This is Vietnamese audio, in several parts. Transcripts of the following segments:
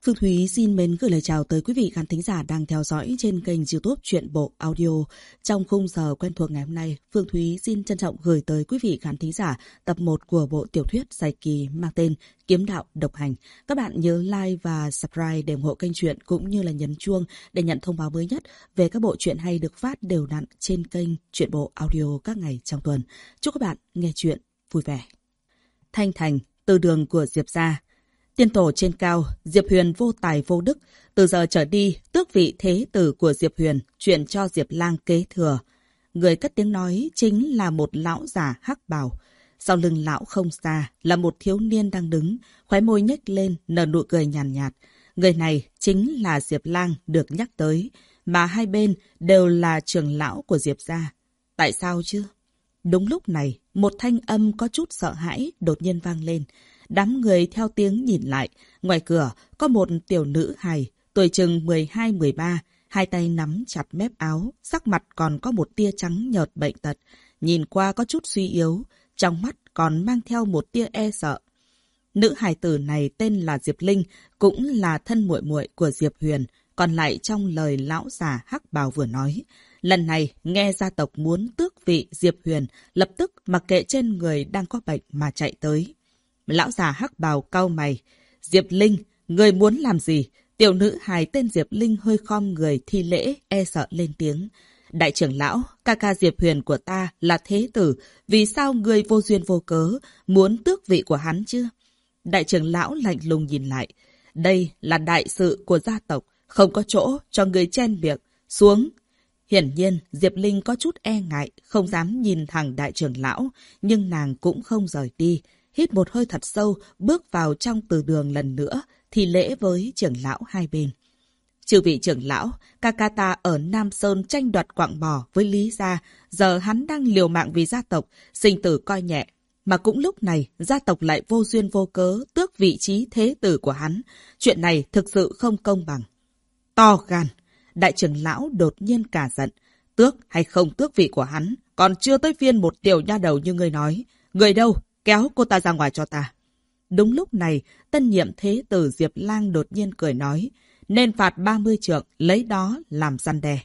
Phương Thúy xin mến gửi lời chào tới quý vị khán thính giả đang theo dõi trên kênh YouTube Truyện Bộ Audio. Trong khung giờ quen thuộc ngày hôm nay, Phương Thúy xin trân trọng gửi tới quý vị khán thính giả tập 1 của bộ tiểu thuyết dài kỳ mang tên Kiếm Đạo Độc Hành. Các bạn nhớ like và subscribe để ủng hộ kênh truyện cũng như là nhấn chuông để nhận thông báo mới nhất về các bộ truyện hay được phát đều đặn trên kênh Truyện Bộ Audio các ngày trong tuần. Chúc các bạn nghe truyện vui vẻ. Thanh Thành, từ đường của Diệp gia. Tiên tổ trên cao, Diệp Huyền vô tài vô đức. Từ giờ trở đi, tước vị thế tử của Diệp Huyền chuyển cho Diệp Lang kế thừa. Người cất tiếng nói chính là một lão già hắc bào. Sau lưng lão không xa là một thiếu niên đang đứng, khóe môi nhếch lên nở nụ cười nhàn nhạt. Người này chính là Diệp Lang được nhắc tới, mà hai bên đều là trưởng lão của Diệp gia. Tại sao chứ? Đúng lúc này, một thanh âm có chút sợ hãi đột nhiên vang lên. Đám người theo tiếng nhìn lại, ngoài cửa có một tiểu nữ hài, tuổi chừng 12-13, hai tay nắm chặt mép áo, sắc mặt còn có một tia trắng nhợt bệnh tật, nhìn qua có chút suy yếu, trong mắt còn mang theo một tia e sợ. Nữ hài tử này tên là Diệp Linh, cũng là thân muội muội của Diệp Huyền, còn lại trong lời lão già hắc bào vừa nói. Lần này nghe gia tộc muốn tước vị Diệp Huyền, lập tức mặc kệ trên người đang có bệnh mà chạy tới. Lão già hắc bào cau mày. Diệp Linh, người muốn làm gì? Tiểu nữ hài tên Diệp Linh hơi khom người thi lễ, e sợ lên tiếng. Đại trưởng lão, ca ca Diệp Huyền của ta là thế tử. Vì sao người vô duyên vô cớ muốn tước vị của hắn chứ? Đại trưởng lão lạnh lùng nhìn lại. Đây là đại sự của gia tộc, không có chỗ cho người chen miệng. Xuống! Hiển nhiên, Diệp Linh có chút e ngại, không dám nhìn thẳng đại trưởng lão, nhưng nàng cũng không rời đi. Hít một hơi thật sâu, bước vào trong từ đường lần nữa, thì lễ với trưởng lão hai bên. Chư vị trưởng lão, ca ca ta ở Nam Sơn tranh đoạt quặng mỏ với Lý gia, giờ hắn đang liều mạng vì gia tộc, sinh tử coi nhẹ. Mà cũng lúc này, gia tộc lại vô duyên vô cớ tước vị trí thế tử của hắn. Chuyện này thực sự không công bằng. To gan! Đại trưởng lão đột nhiên cả giận. Tước hay không tước vị của hắn, còn chưa tới phiên một tiểu nha đầu như ngươi nói. Người đâu? Kéo cô ta ra ngoài cho ta. Đúng lúc này, tân nhiệm thế tử Diệp Lang đột nhiên cười nói, nên phạt 30 trượng, lấy đó làm răn đe.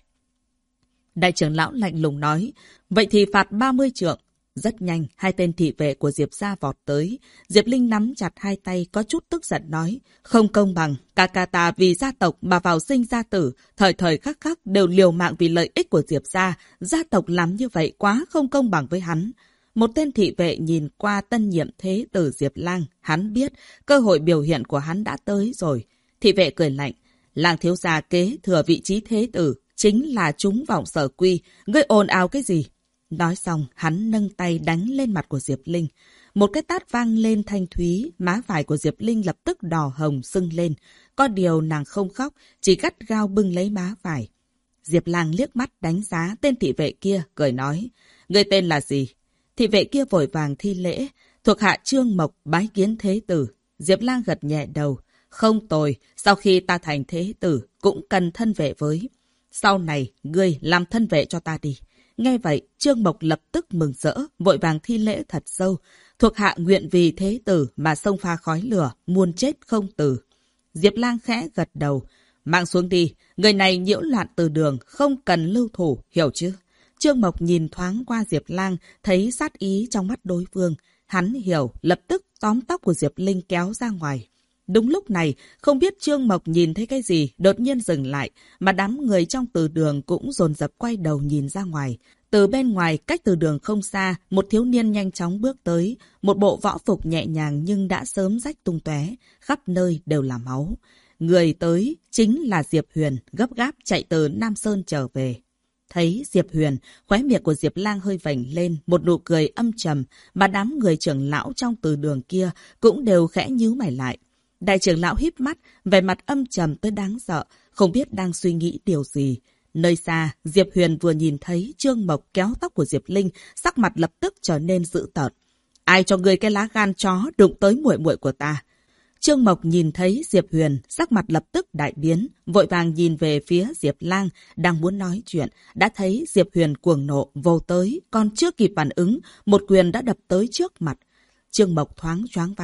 Đại trưởng lão lạnh lùng nói, vậy thì phạt 30 trượng. Rất nhanh, hai tên thị vệ của Diệp gia vọt tới. Diệp Linh nắm chặt hai tay có chút tức giận nói, không công bằng, ca ca ta vì gia tộc mà vào sinh ra tử, thời thời khắc khắc đều liều mạng vì lợi ích của Diệp gia tộc làm như vậy quá không công bằng với hắn. Một tên thị vệ nhìn qua tân nhiệm thế tử Diệp Lang, hắn biết cơ hội biểu hiện của hắn đã tới rồi. Thị vệ cười lạnh, Lang thiếu gia kế thừa vị trí thế tử, chính là trúng vọng sở quy, ngươi ồn ào cái gì? Nói xong, hắn nâng tay đánh lên mặt của Diệp Linh. Một cái tát vang lên thanh thúy, má phải của Diệp Linh lập tức đỏ hồng sưng lên. Có điều nàng không khóc, chỉ gắt gao bưng lấy má phải. Diệp Lang liếc mắt đánh giá tên thị vệ kia, cười nói, ngươi tên là gì? Thị vệ kia vội vàng thi lễ, thuộc hạ Trương Mộc bái kiến thế tử. Diệp Lang gật nhẹ đầu, không tồi, sau khi ta thành thế tử cũng cần thân vệ với. Sau này, ngươi làm thân vệ cho ta đi. Nghe vậy, Trương Mộc lập tức mừng rỡ, vội vàng thi lễ thật sâu. Thuộc hạ nguyện vì thế tử mà xông pha khói lửa, muôn chết không từ. Diệp Lang khẽ gật đầu, mang xuống đi, người này nhiễu loạn từ đường, không cần lưu thủ, hiểu chứ? Trương Mộc nhìn thoáng qua Diệp Lang, thấy sát ý trong mắt đối phương. Hắn hiểu, lập tức tóm tóc của Diệp Linh kéo ra ngoài. Đúng lúc này, không biết Trương Mộc nhìn thấy cái gì, đột nhiên dừng lại, mà đám người trong từ đường cũng dồn dập quay đầu nhìn ra ngoài. Từ bên ngoài, cách từ đường không xa, một thiếu niên nhanh chóng bước tới, một bộ võ phục nhẹ nhàng nhưng đã sớm rách tung tóe, khắp nơi đều là máu. Người tới chính là Diệp Huyền, gấp gáp chạy từ Nam Sơn trở về. Thấy Diệp Huyền, khóe miệng của Diệp Lang hơi vểnh lên, một nụ cười âm trầm, mà đám người trưởng lão trong từ đường kia cũng đều khẽ nhíu mày lại. Đại trưởng lão híp mắt, vẻ mặt âm trầm tới đáng sợ, không biết đang suy nghĩ điều gì. Nơi xa, Diệp Huyền vừa nhìn thấy Trương Mộc kéo tóc của Diệp Linh, sắc mặt lập tức trở nên dữ tợn. Ai cho ngươi cái lá gan chó đụng tới muội muội của ta? Trương Mộc nhìn thấy Diệp Huyền, sắc mặt lập tức đại biến, vội vàng nhìn về phía Diệp Lang, đang muốn nói chuyện, đã thấy Diệp Huyền cuồng nộ vồ tới, còn chưa kịp phản ứng, một quyền đã đập tới trước mặt. Trương Mộc thoáng choáng váng,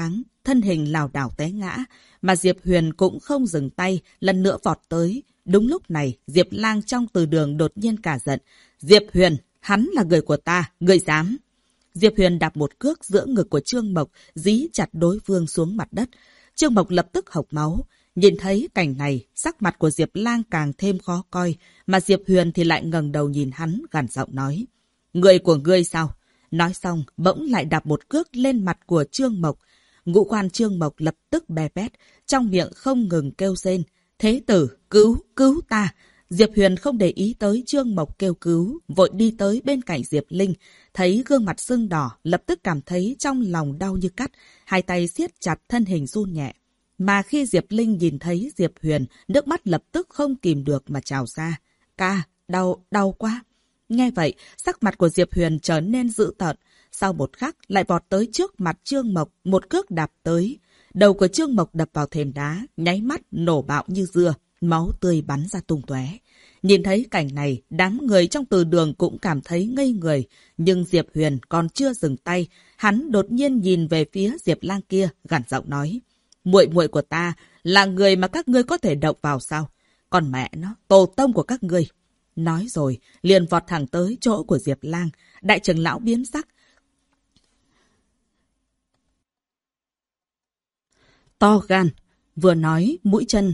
thân hình lảo đảo té ngã, mà Diệp Huyền cũng không dừng tay, lần nữa vọt tới. Đúng lúc này, Diệp Lang trong từ đường đột nhiên cả giận. Diệp Huyền, hắn là người của ta, ngươi dám. Diệp Huyền đạp một cước giữa ngực của Trương Mộc, dí chặt đối phương xuống mặt đất. Trương Mộc lập tức hộc máu. Nhìn thấy cảnh này, sắc mặt của Diệp Lang càng thêm khó coi, mà Diệp Huyền thì lại ngẩng đầu nhìn hắn, gằn giọng nói. Người của ngươi sao? Nói xong, bỗng lại đạp một cước lên mặt của Trương Mộc. Ngũ quan Trương Mộc lập tức bè bét, trong miệng không ngừng kêu rên. Thế tử, cứu ta! Diệp Huyền không để ý tới Trương Mộc kêu cứu, vội đi tới bên cạnh Diệp Linh. Thấy gương mặt sưng đỏ, lập tức cảm thấy trong lòng đau như cắt, hai tay siết chặt, thân hình run nhẹ. Mà khi Diệp Linh nhìn thấy Diệp Huyền, nước mắt lập tức không kìm được mà trào ra. Ca, đau quá! Nghe vậy, sắc mặt của Diệp Huyền trở nên dữ tợn. Sau một khắc, lại vọt tới trước mặt Trương Mộc, một cước đạp tới. Đầu của Trương Mộc đập vào thềm đá, nháy mắt nổ bạo như dưa, máu tươi bắn ra tung tóe. Nhìn thấy cảnh này, đám người trong từ đường cũng cảm thấy ngây người. Nhưng Diệp Huyền còn chưa dừng tay, hắn đột nhiên nhìn về phía Diệp Lang kia, gằn giọng nói. Muội muội của ta là người mà các ngươi có thể động vào sao? Còn mẹ nó, tổ tông của các ngươi. Nói rồi, liền vọt thẳng tới chỗ của Diệp Lang. Đại trưởng lão biến sắc. To gan, vừa nói mũi chân.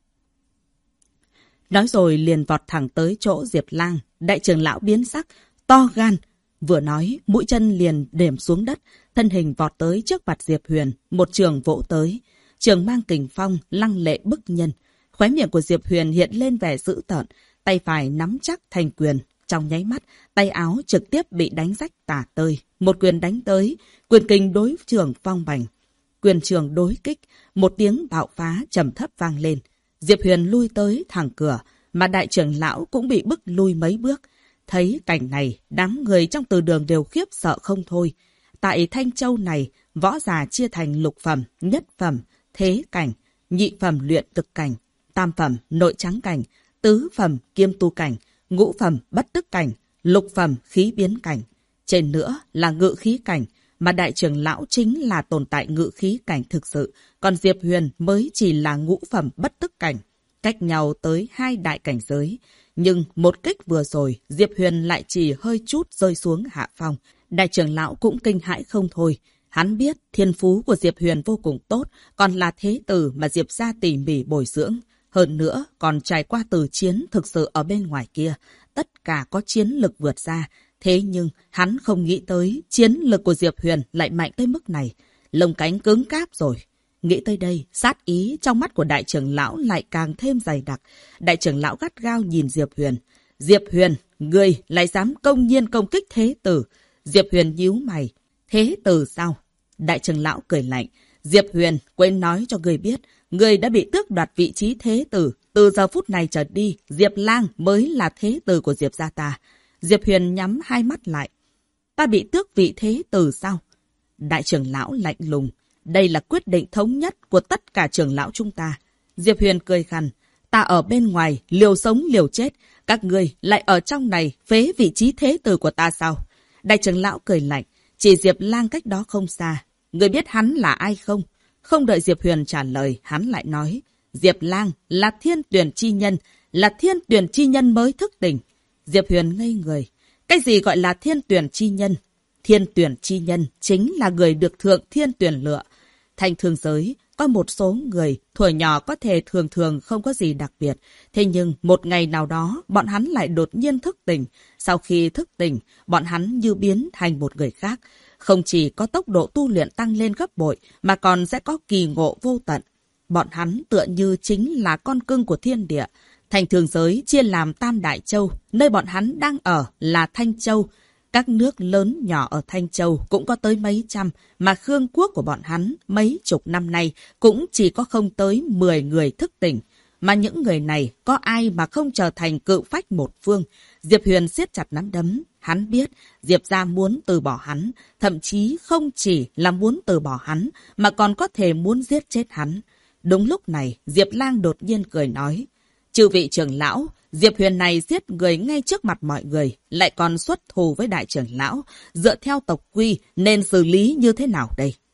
Nói rồi liền vọt thẳng tới chỗ Diệp Lang. Đại trưởng lão biến sắc, to gan. Vừa nói, mũi chân liền đềm xuống đất, thân hình vọt tới trước mặt Diệp Huyền, một trường vỗ tới. Trường mang kình phong, lăng lệ bức nhân. Khóe miệng của Diệp Huyền hiện lên vẻ dữ tợn, tay phải nắm chắc thành quyền. Trong nháy mắt, tay áo trực tiếp bị đánh rách tả tơi. Một quyền đánh tới, quyền kình đối trường phong bành. Quyền trường đối kích, một tiếng bạo phá trầm thấp vang lên. Diệp Huyền lui tới thẳng cửa, mà đại trưởng lão cũng bị bức lui mấy bước. Thấy cảnh này, đám người trong từ đường đều khiếp sợ không thôi. Tại Thanh Châu này, võ giả chia thành lục phẩm, nhất phẩm, thế cảnh, nhị phẩm luyện thực cảnh, tam phẩm nội trắng cảnh, tứ phẩm kiêm tu cảnh, ngũ phẩm bất tức cảnh, lục phẩm khí biến cảnh. Trên nữa là ngự khí cảnh, mà đại trưởng lão chính là tồn tại ngự khí cảnh thực sự, còn Diệp Huyền mới chỉ là ngũ phẩm bất tức cảnh, cách nhau tới 2 đại cảnh giới. Nhưng một kích vừa rồi, Diệp Huyền lại chỉ hơi chút rơi xuống hạ phong. Đại trưởng lão cũng kinh hãi không thôi. Hắn biết thiên phú của Diệp Huyền vô cùng tốt, còn là thế tử mà Diệp gia tỉ mỉ bồi dưỡng. Hơn nữa, còn trải qua từ chiến thực sự ở bên ngoài kia. Tất cả có chiến lực vượt ra. Thế nhưng, hắn không nghĩ tới chiến lực của Diệp Huyền lại mạnh tới mức này. Lông cánh cứng cáp rồi. Nghĩ tới đây, sát ý trong mắt của đại trưởng lão lại càng thêm dày đặc. Đại trưởng lão gắt gao nhìn Diệp Huyền. Diệp Huyền, ngươi lại dám công nhiên công kích thế tử. Diệp Huyền nhíu mày. Thế tử sao? Đại trưởng lão cười lạnh. Diệp Huyền, quên nói cho ngươi biết, ngươi đã bị tước đoạt vị trí thế tử. Từ giờ phút này trở đi, Diệp Lang mới là thế tử của Diệp gia ta. Diệp Huyền nhắm hai mắt lại. Ta bị tước vị thế tử sao? Đại trưởng lão lạnh lùng. Đây là quyết định thống nhất của tất cả trưởng lão chúng ta. Diệp Huyền cười khăn. Ta ở bên ngoài, liều sống liều chết. Các ngươi lại ở trong này phế vị trí thế tử của ta sao? Đại trưởng lão cười lạnh. Chỉ Diệp Lang cách đó không xa. Ngươi biết hắn là ai không? Không đợi Diệp Huyền trả lời, hắn lại nói. Diệp Lang là thiên tuyển chi nhân, là thiên tuyển chi nhân mới thức tỉnh. Diệp Huyền ngây người. Cái gì gọi là thiên tuyển chi nhân? Thiên tuyển chi nhân chính là người được thượng thiên tuyển lựa. Thành thương giới, có một số người thuở nhỏ có thể thường thường không có gì đặc biệt. Thế nhưng một ngày nào đó, bọn hắn lại đột nhiên thức tỉnh. Sau khi thức tỉnh, bọn hắn như biến thành một người khác. Không chỉ có tốc độ tu luyện tăng lên gấp bội, mà còn sẽ có kỳ ngộ vô tận. Bọn hắn tựa như chính là con cưng của thiên địa. Thành thường giới chia làm Tam Đại Châu, nơi bọn hắn đang ở là Thanh Châu. Các nước lớn nhỏ ở Thanh Châu cũng có tới mấy trăm, mà Khương quốc của bọn hắn mấy chục năm nay cũng chỉ có không tới 10 người thức tỉnh. Mà những người này có ai mà không trở thành cự phách một phương? Diệp Huyền siết chặt nắm đấm. Hắn biết Diệp gia muốn từ bỏ hắn, thậm chí không chỉ là muốn từ bỏ hắn, mà còn có thể muốn giết chết hắn. Đúng lúc này, Diệp Lang đột nhiên cười nói. Chư vị trưởng lão, Diệp Huyền này giết người ngay trước mặt mọi người, lại còn xuất thù với đại trưởng lão. Dựa theo tộc quy nên xử lý như thế nào đây?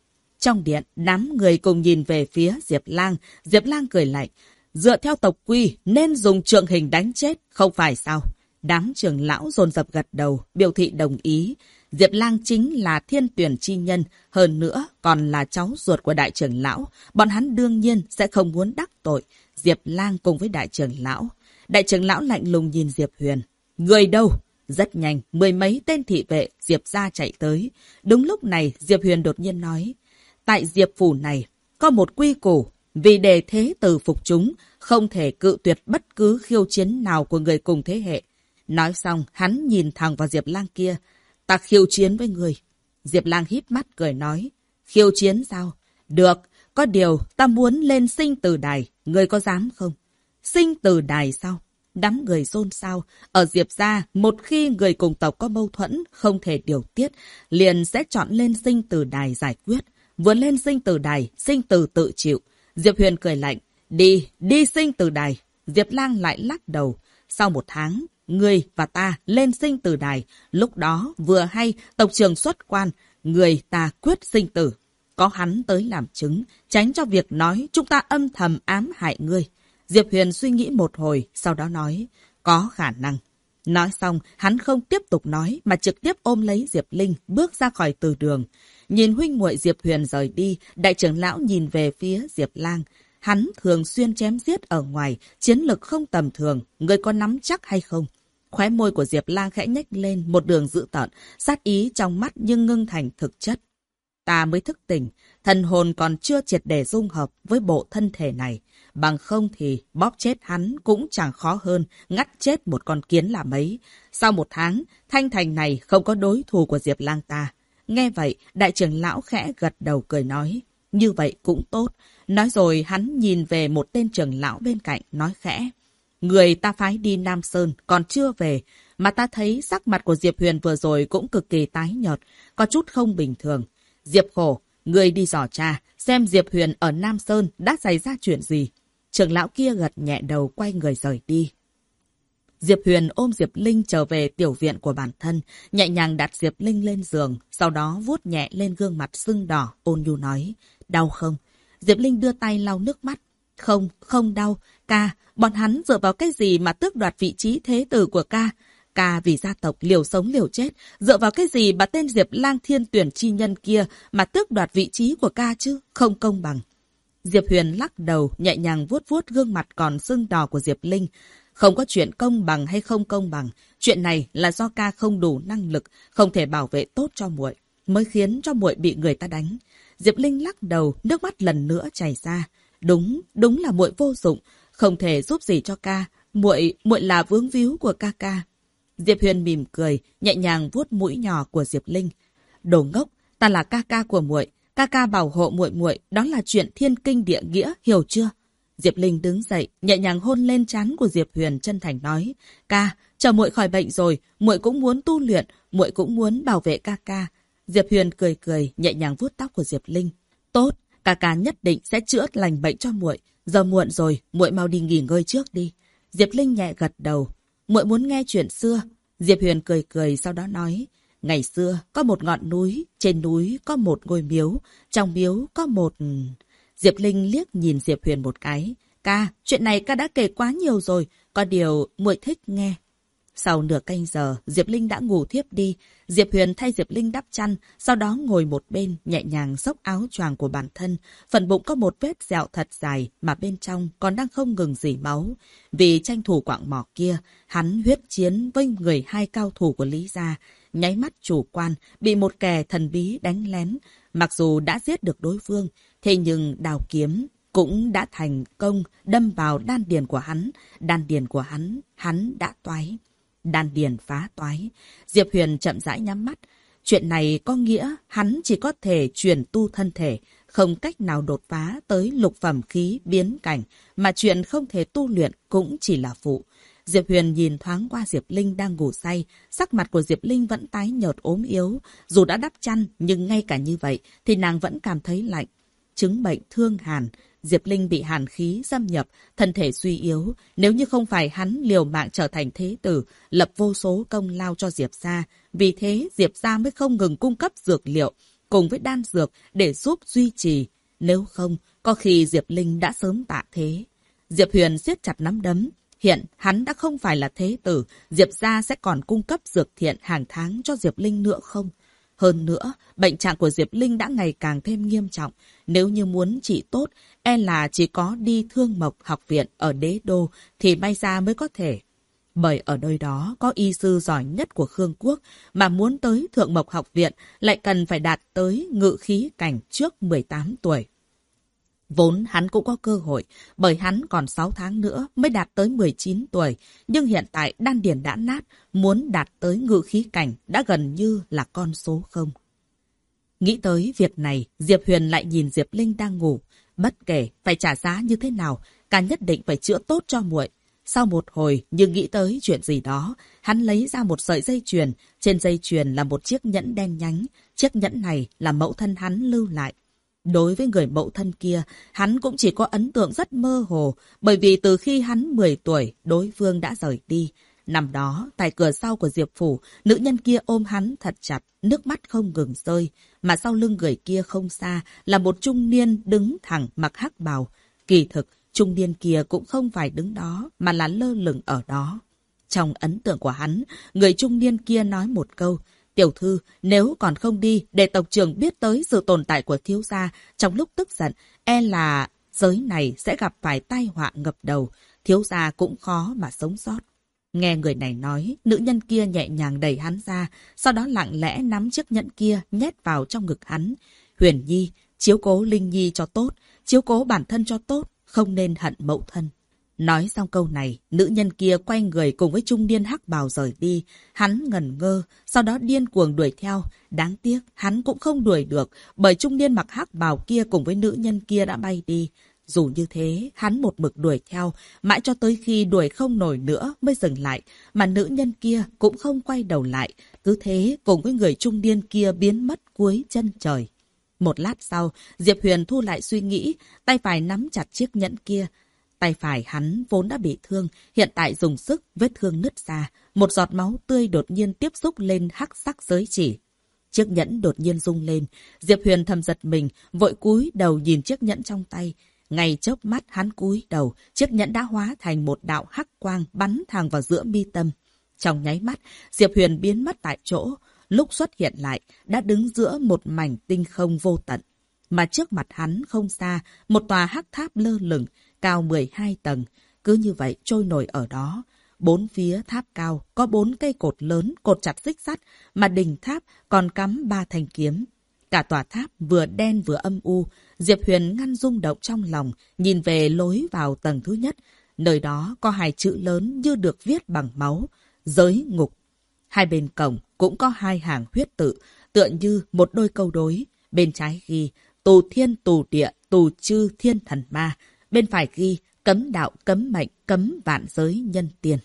Trong điện, đám người cùng nhìn về phía Diệp Lang. Diệp Lang cười lạnh. Dựa theo tộc quy, nên dùng trượng hình đánh chết, không phải sao? Đám trưởng lão dồn dập gật đầu, biểu thị đồng ý. Diệp Lang chính là thiên tuyển chi nhân, hơn nữa còn là cháu ruột của đại trưởng lão. Bọn hắn đương nhiên sẽ không muốn đắc tội Diệp Lang cùng với đại trưởng lão. Đại trưởng lão lạnh lùng nhìn Diệp Huyền. Người đâu? Rất nhanh, mười mấy tên thị vệ Diệp gia chạy tới. Đúng lúc này, Diệp Huyền đột nhiên nói. Tại Diệp phủ này, có một quy củ. Vì để thế tử phục chúng, không thể cự tuyệt bất cứ khiêu chiến nào của người cùng thế hệ. Nói xong, hắn nhìn thẳng vào Diệp Lang kia. Ta khiêu chiến với người. Diệp Lang híp mắt cười nói. Khiêu chiến sao? Được, có điều ta muốn lên sinh tử đài. Người có dám không? Sinh tử đài sao? Đám người xôn xao. Ở Diệp gia, một khi người cùng tộc có mâu thuẫn, không thể điều tiết, liền sẽ chọn lên sinh tử đài giải quyết. Vừa lên sinh tử đài, sinh tử tự chịu. Diệp Huyền cười lạnh. Đi sinh tử đài. Diệp Lang lại lắc đầu. Sau một tháng, người và ta lên sinh tử đài. Lúc đó vừa hay tộc trưởng xuất quan, người ta quyết sinh tử. Có hắn tới làm chứng, tránh cho việc nói chúng ta âm thầm ám hại ngươi. Diệp Huyền suy nghĩ một hồi, sau đó nói, có khả năng. Nói xong, hắn không tiếp tục nói, mà trực tiếp ôm lấy Diệp Linh, bước ra khỏi từ đường. Nhìn huynh muội Diệp Huyền rời đi, đại trưởng lão nhìn về phía Diệp Lang. Hắn thường xuyên chém giết ở ngoài, chiến lực không tầm thường, người có nắm chắc hay không? Khóe môi của Diệp Lang khẽ nhếch lên một đường dữ tợn, sát ý trong mắt nhưng ngưng thành thực chất. Ta mới thức tỉnh, thần hồn còn chưa triệt để dung hợp với bộ thân thể này. Bằng không thì bóp chết hắn cũng chẳng khó hơn ngắt chết một con kiến là mấy. Sau một tháng, Thanh Thành này không có đối thủ của Diệp Lang ta. Nghe vậy, đại trưởng lão khẽ gật đầu cười nói. Như vậy cũng tốt. Nói rồi hắn nhìn về một tên trưởng lão bên cạnh, nói khẽ. Người ta phái đi Nam Sơn, còn chưa về. Mà ta thấy sắc mặt của Diệp Huyền vừa rồi cũng cực kỳ tái nhợt, có chút không bình thường. Diệp Khổ, người đi dò tra, xem Diệp Huyền ở Nam Sơn đã xảy ra chuyện gì. Trưởng lão kia gật nhẹ đầu quay người rời đi. Diệp Huyền ôm Diệp Linh trở về tiểu viện của bản thân, nhẹ nhàng đặt Diệp Linh lên giường, sau đó vuốt nhẹ lên gương mặt sưng đỏ, ôn nhu nói, đau không? Diệp Linh đưa tay lau nước mắt. Không, không đau. Ca, bọn hắn dựa vào cái gì mà tước đoạt vị trí thế tử của ca? Ca vì gia tộc liều sống liều chết, dựa vào cái gì mà tên Diệp Lang thiên tuyển chi nhân kia mà tước đoạt vị trí của ca chứ? Không công bằng. Diệp Huyền lắc đầu, nhẹ nhàng vuốt vuốt gương mặt còn sưng đỏ của Diệp Linh. Không có chuyện công bằng hay không công bằng. Chuyện này là do ca không đủ năng lực, không thể bảo vệ tốt cho muội, mới khiến cho muội bị người ta đánh. Diệp Linh lắc đầu, nước mắt lần nữa chảy ra. Đúng là muội vô dụng, không thể giúp gì cho ca. Muội là vướng víu của ca ca. Diệp Huyền mỉm cười, nhẹ nhàng vuốt mũi nhỏ của Diệp Linh. Đồ ngốc, ta là ca ca của muội, ca ca bảo hộ muội, đó là chuyện thiên kinh địa nghĩa, hiểu chưa? Diệp Linh đứng dậy, nhẹ nhàng hôn lên trán của Diệp Huyền, chân thành nói, ca, chờ muội khỏi bệnh rồi, muội cũng muốn tu luyện, muội cũng muốn bảo vệ ca ca. Diệp Huyền cười cười, nhẹ nhàng vuốt tóc của Diệp Linh. Tốt, ca ca nhất định sẽ chữa lành bệnh cho muội. Giờ muộn rồi, muội mau đi nghỉ ngơi trước đi. Diệp Linh nhẹ gật đầu. Muội muốn nghe chuyện xưa. Diệp Huyền cười cười, sau đó nói, ngày xưa có một ngọn núi, trên núi có một ngôi miếu, trong miếu có một... Diệp Linh liếc nhìn Diệp Huyền một cái. Ca, chuyện này ca đã kể quá nhiều rồi, có điều muội thích nghe. Sau nửa canh giờ, Diệp Linh đã ngủ thiếp đi. Diệp Huyền thay Diệp Linh đắp chăn, sau đó ngồi một bên, nhẹ nhàng xốc áo choàng của bản thân. Phần bụng có một vết sẹo thật dài, mà bên trong còn đang không ngừng rỉ máu. Vì tranh thủ quạng mỏ kia, hắn huyết chiến với người hai cao thủ của Lý gia. Nháy mắt chủ quan, bị một kẻ thần bí đánh lén. Mặc dù đã giết được đối phương, thế nhưng đào kiếm cũng đã thành công đâm vào đan điền của hắn. Đan điền của hắn đã toái. Đan điền phá toái. Diệp Huyền chậm rãi nhắm mắt. Chuyện này có nghĩa hắn chỉ có thể chuyển tu thân thể, không cách nào đột phá tới lục phẩm khí biến cảnh, mà chuyện không thể tu luyện cũng chỉ là phụ. Diệp Huyền nhìn thoáng qua Diệp Linh đang ngủ say, sắc mặt của Diệp Linh vẫn tái nhợt ốm yếu. Dù đã đắp chăn, nhưng ngay cả như vậy thì nàng vẫn cảm thấy lạnh. Chứng bệnh thương hàn, Diệp Linh bị hàn khí xâm nhập, thân thể suy yếu. Nếu như không phải hắn liều mạng trở thành thế tử, lập vô số công lao cho Diệp gia, vì thế Diệp gia mới không ngừng cung cấp dược liệu, cùng với đan dược để giúp duy trì. Nếu không, có khi Diệp Linh đã sớm tạ thế. Diệp Huyền siết chặt nắm đấm. Hiện hắn đã không phải là thế tử, Diệp gia sẽ còn cung cấp dược thiện hàng tháng cho Diệp Linh nữa không? Hơn nữa, bệnh trạng của Diệp Linh đã ngày càng thêm nghiêm trọng. Nếu như muốn trị tốt, e là chỉ có đi Thương Mộc học viện ở Đế Đô thì may ra mới có thể. Bởi ở nơi đó có y sư giỏi nhất của Khương Quốc, mà muốn tới Thượng Mộc học viện lại cần phải đạt tới ngự khí cảnh trước 18 tuổi. Vốn hắn cũng có cơ hội, bởi hắn còn 6 tháng nữa mới đạt tới 19 tuổi, nhưng hiện tại đan điền đã nát, muốn đạt tới ngự khí cảnh đã gần như là con số 0. Nghĩ tới việc này, Diệp Huyền lại nhìn Diệp Linh đang ngủ. Bất kể phải trả giá như thế nào, cả nhất định phải chữa tốt cho muội. Sau một hồi, nhưng nghĩ tới chuyện gì đó, hắn lấy ra một sợi dây chuyền. Trên dây chuyền là một chiếc nhẫn đen nhánh. Chiếc nhẫn này là mẫu thân hắn lưu lại. Đối với người mẫu thân kia, hắn cũng chỉ có ấn tượng rất mơ hồ, bởi vì từ khi hắn 10 tuổi, đối phương đã rời đi. Năm đó, tại cửa sau của Diệp Phủ, nữ nhân kia ôm hắn thật chặt, nước mắt không ngừng rơi. Mà sau lưng người kia không xa là một trung niên đứng thẳng mặc hắc bào. Kỳ thực, trung niên kia cũng không phải đứng đó, mà là lơ lửng ở đó. Trong ấn tượng của hắn, người trung niên kia nói một câu: "Tiểu thư, nếu còn không đi, để tộc trưởng biết tới sự tồn tại của thiếu gia, trong lúc tức giận, e là giới này sẽ gặp phải tai họa ngập đầu, thiếu gia cũng khó mà sống sót." Nghe người này nói, nữ nhân kia nhẹ nhàng đẩy hắn ra, sau đó lặng lẽ nắm chiếc nhẫn kia nhét vào trong ngực hắn. "Huyền Nhi, chiếu cố Linh Nhi cho tốt, chiếu cố bản thân cho tốt, không nên hận mẫu thân." Nói xong câu này, nữ nhân kia quay người cùng với trung niên hắc bào rời đi. Hắn ngẩn ngơ, sau đó điên cuồng đuổi theo. Đáng tiếc, hắn cũng không đuổi được, bởi trung niên mặc hắc bào kia cùng với nữ nhân kia đã bay đi. Dù như thế, hắn một mực đuổi theo, mãi cho tới khi đuổi không nổi nữa mới dừng lại, mà nữ nhân kia cũng không quay đầu lại. Cứ thế, cùng với người trung niên kia biến mất cuối chân trời. Một lát sau, Diệp Huyền thu lại suy nghĩ, tay phải nắm chặt chiếc nhẫn kia. Tay phải hắn vốn đã bị thương, hiện tại dùng sức, vết thương nứt ra. Một giọt máu tươi đột nhiên tiếp xúc lên hắc sắc giới chỉ. Chiếc nhẫn đột nhiên rung lên. Diệp Huyền thầm giật mình, vội cúi đầu nhìn chiếc nhẫn trong tay. Ngay chớp mắt hắn cúi đầu, chiếc nhẫn đã hóa thành một đạo hắc quang bắn thẳng vào giữa mi tâm. Trong nháy mắt, Diệp Huyền biến mất tại chỗ. Lúc xuất hiện lại, đã đứng giữa một mảnh tinh không vô tận. Mà trước mặt hắn không xa, một tòa hắc tháp lơ lửng, cao 12 tầng, cứ như vậy trôi nổi ở đó. Bốn phía tháp cao có 4 cây cột lớn cột chặt xích sắt, mà đỉnh tháp còn cắm 3 thanh kiếm. Cả tòa tháp vừa đen vừa âm u. Diệp Huyền ngăn rung động trong lòng, nhìn về lối vào tầng thứ nhất. Nơi đó có 2 chữ lớn như được viết bằng máu: giới ngục. Hai bên cổng cũng có 2 hàng huyết tự, tựa như một đôi câu đối. Bên trái ghi tù thiên tù địa tù chư thiên thần ma. Bên phải ghi cấm đạo cấm mệnh cấm vạn giới nhân tiên.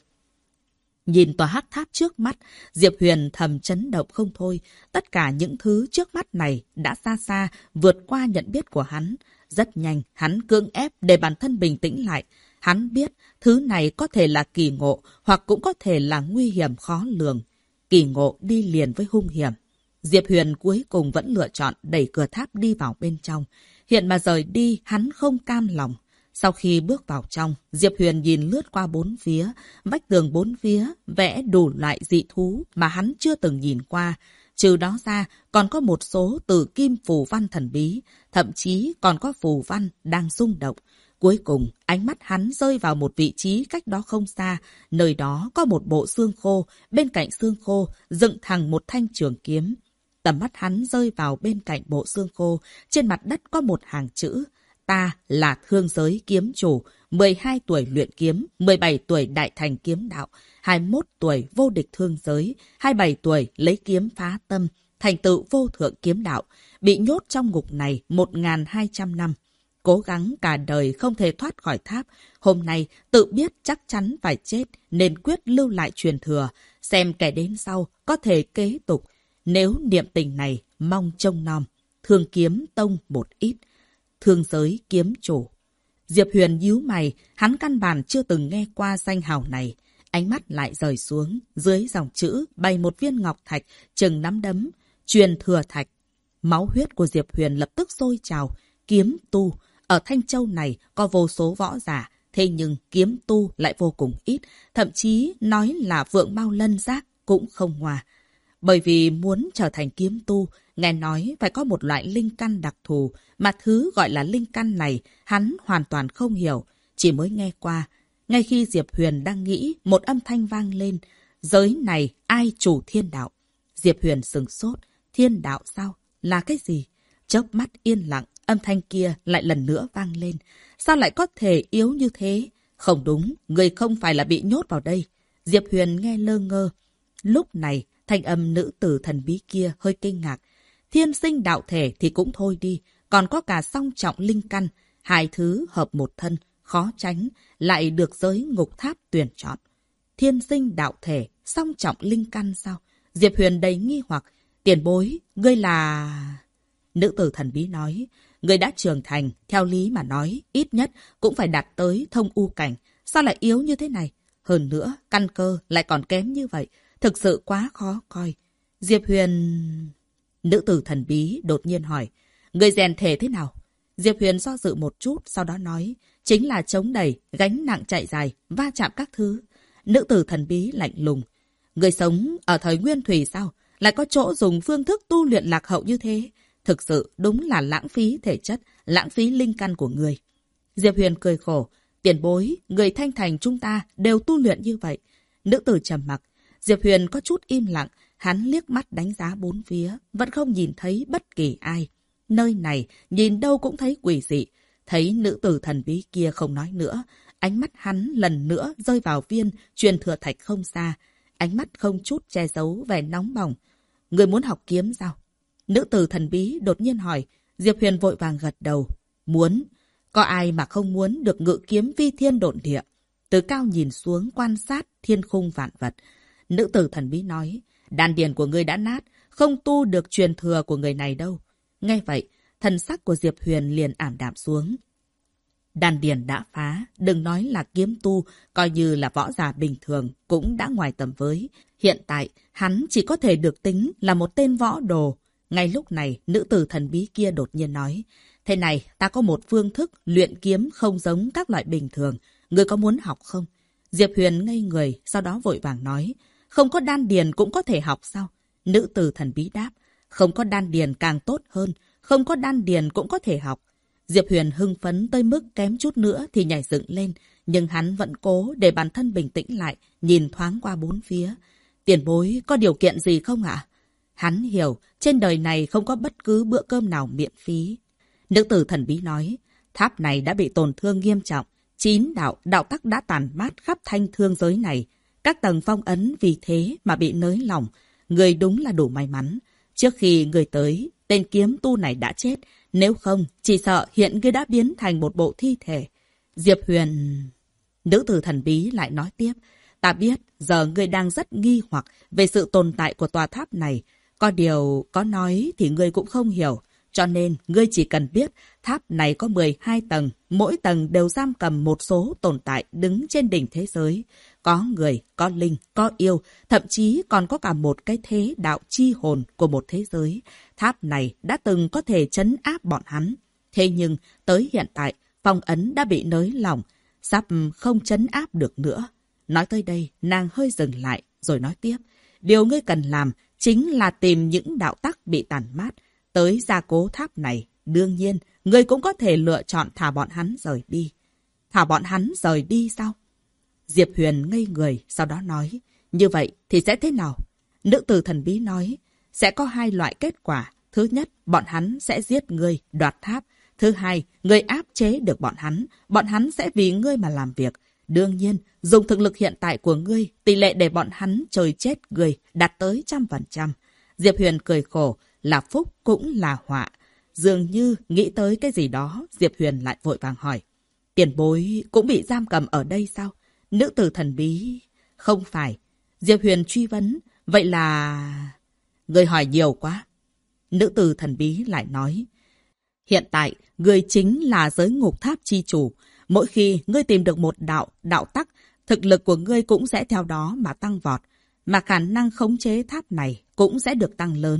Nhìn tòa hắc tháp trước mắt, Diệp Huyền thầm chấn động không thôi. Tất cả những thứ trước mắt này đã xa xa vượt qua nhận biết của hắn. Rất nhanh, hắn cưỡng ép để bản thân bình tĩnh lại. Hắn biết thứ này có thể là kỳ ngộ, hoặc cũng có thể là nguy hiểm khó lường. Kỳ ngộ đi liền với hung hiểm. Diệp Huyền cuối cùng vẫn lựa chọn đẩy cửa tháp đi vào bên trong. Hiện mà rời đi, hắn không cam lòng. Sau khi bước vào trong, Diệp Huyền nhìn lướt qua 4 phía, vách tường 4 phía, vẽ đủ loại dị thú mà hắn chưa từng nhìn qua. Trừ đó ra, còn có một số tử kim phù văn thần bí, thậm chí còn có phù văn đang rung động. Cuối cùng, ánh mắt hắn rơi vào một vị trí cách đó không xa, nơi đó có một bộ xương khô, bên cạnh xương khô dựng thẳng một thanh trường kiếm. Tầm mắt hắn rơi vào bên cạnh bộ xương khô, trên mặt đất có một hàng chữ: "Ta là thương giới kiếm chủ, 12 tuổi luyện kiếm, 17 tuổi đại thành kiếm đạo, 21 tuổi vô địch thương giới, 27 tuổi lấy kiếm phá tâm, thành tựu vô thượng kiếm đạo, bị nhốt trong ngục này 1.200 năm. Cố gắng cả đời không thể thoát khỏi tháp, hôm nay tự biết chắc chắn phải chết nên quyết lưu lại truyền thừa, xem kẻ đến sau có thể kế tục. Nếu niệm tình này mong trông nom, thương kiếm tông một ít. Thương giới kiếm chủ." Diệp Huyền nhíu mày, hắn căn bản chưa từng nghe qua danh hào này. Ánh mắt lại rời xuống, dưới dòng chữ bày một viên ngọc thạch, chừng nắm đấm: "Truyền thừa thạch." Máu huyết của Diệp Huyền lập tức sôi trào. Kiếm tu. Ở Thanh Châu này có vô số võ giả. Thế nhưng kiếm tu lại vô cùng ít. Thậm chí nói là Phượng Mao Lân Giác cũng không hòa. Bởi vì muốn trở thành kiếm tu, nghe nói phải có một loại linh căn đặc thù. Mà thứ gọi là linh căn này, hắn hoàn toàn không hiểu. Chỉ mới nghe qua. Ngay khi Diệp Huyền đang nghĩ, một âm thanh vang lên. Giới này ai chủ thiên đạo? Diệp Huyền sửng sốt. Thiên đạo sao? Là cái gì? Chớp mắt yên lặng, âm thanh kia lại lần nữa vang lên. Sao lại có thể yếu như thế? Không đúng, người không phải là bị nhốt vào đây. Diệp Huyền nghe lơ ngơ. Lúc này, thanh âm nữ tử thần bí kia hơi kinh ngạc. Thiên sinh đạo thể thì cũng thôi đi, còn có cả song trọng linh căn. Hai thứ hợp một thân, khó tránh, lại được giới ngục tháp tuyển chọn. Thiên sinh đạo thể, song trọng linh căn sao? Diệp Huyền đầy nghi hoặc. Tiền bối, ngươi là... Nữ tử thần bí nói, ngươi đã trưởng thành, theo lý mà nói, ít nhất cũng phải đạt tới thông u cảnh. Sao lại yếu như thế này? Hơn nữa, căn cơ lại còn kém như vậy. Thực sự quá khó coi. Diệp Huyền... Nữ tử thần bí đột nhiên hỏi, ngươi rèn thể thế nào? Diệp Huyền do dự một chút, sau đó nói, chính là chống đẩy, gánh nặng chạy dài, va chạm các thứ. Nữ tử thần bí lạnh lùng, ngươi sống ở thời Nguyên Thủy sao? Lại có chỗ dùng phương thức tu luyện lạc hậu như thế? Thực sự đúng là lãng phí thể chất, lãng phí linh căn của người. Diệp Huyền cười khổ, tiền bối, người Thanh Thành chúng ta đều tu luyện như vậy. Nữ tử trầm mặc. Diệp Huyền có chút im lặng, hắn liếc mắt đánh giá bốn phía, vẫn không nhìn thấy bất kỳ ai. Nơi này, nhìn đâu cũng thấy quỷ dị. Thấy nữ tử thần bí kia không nói nữa, ánh mắt hắn lần nữa rơi vào viên truyền thừa thạch không xa. Ánh mắt không chút che giấu vẻ nóng bỏng. Người muốn học kiếm sao? Nữ tử thần bí đột nhiên hỏi. Diệp Huyền vội vàng gật đầu. Muốn. Có ai mà không muốn được ngự kiếm vi thiên độn địa? Từ cao nhìn xuống quan sát thiên khung vạn vật. Nữ tử thần bí nói. Đan điền của ngươi đã nát, không tu được truyền thừa của người này đâu. Nghe vậy, thần sắc của Diệp Huyền liền ảm đạm xuống. Đan điền đã phá, đừng nói là kiếm tu, coi như là võ giả bình thường cũng đã ngoài tầm với. Hiện tại, hắn chỉ có thể được tính là một tên võ đồ. Ngay lúc này, nữ tử thần bí kia đột nhiên nói, thế này, ta có một phương thức luyện kiếm không giống các loại bình thường. Ngươi có muốn học không? Diệp Huyền ngây người, sau đó vội vàng nói, không có đan điền cũng có thể học sao? Nữ tử thần bí đáp, không có đan điền càng tốt hơn, không có đan điền cũng có thể học. Diệp Huyền hưng phấn tới mức kém chút nữa thì nhảy dựng lên, nhưng hắn vẫn cố để bản thân bình tĩnh lại, nhìn thoáng qua bốn phía. Tiền bối có điều kiện gì không ạ? Hắn hiểu, trên đời này không có bất cứ bữa cơm nào miễn phí. Nữ tử thần bí nói, tháp này đã bị tổn thương nghiêm trọng, 9 đạo tắc đã tàn mát khắp thanh thương giới này. Các tầng phong ấn vì thế mà bị nới lỏng. Người đúng là đủ may mắn. Trước khi người tới, tên kiếm tu này đã chết. Nếu không, chỉ sợ hiện ngươi đã biến thành một bộ thi thể. Diệp Huyền... Nữ tử thần bí lại nói tiếp. Ta biết, giờ ngươi đang rất nghi hoặc về sự tồn tại của tòa tháp này. Có điều, có nói thì ngươi cũng không hiểu. Cho nên, ngươi chỉ cần biết tháp này có 12 tầng. Mỗi tầng đều giam cầm một số tồn tại đứng trên đỉnh thế giới. Có người, có linh, có yêu, thậm chí còn có cả một cái thế đạo chi hồn của một thế giới. Tháp này đã từng có thể trấn áp bọn hắn. Thế nhưng, tới hiện tại, phong ấn đã bị nới lỏng, sắp không trấn áp được nữa. Nói tới đây, nàng hơi dừng lại, rồi nói tiếp. Điều ngươi cần làm chính là tìm những đạo tắc bị tàn mát, tới gia cố tháp này. Đương nhiên, ngươi cũng có thể lựa chọn thả bọn hắn rời đi. Thả bọn hắn rời đi sao? Diệp Huyền ngây người, sau đó nói, như vậy thì sẽ thế nào? Nữ tử thần bí nói, sẽ có 2 loại kết quả. Thứ nhất, bọn hắn sẽ giết ngươi, đoạt tháp. Thứ hai, ngươi áp chế được bọn hắn sẽ vì ngươi mà làm việc. Đương nhiên, dùng thực lực hiện tại của ngươi, tỷ lệ để bọn hắn chơi chết ngươi đạt tới 100%. Diệp Huyền cười khổ, là phúc cũng là họa. Dường như nghĩ tới cái gì đó, Diệp Huyền lại vội vàng hỏi. Tiền bối cũng bị giam cầm ở đây sao? Nữ tử thần bí... Không phải. Diệp Huyền truy vấn. Vậy là... Người hỏi nhiều quá. Nữ tử thần bí lại nói. Hiện tại, người chính là giới ngục tháp chi chủ. Mỗi khi ngươi tìm được một đạo tắc, thực lực của ngươi cũng sẽ theo đó mà tăng vọt. Mà khả năng khống chế tháp này cũng sẽ được tăng lớn.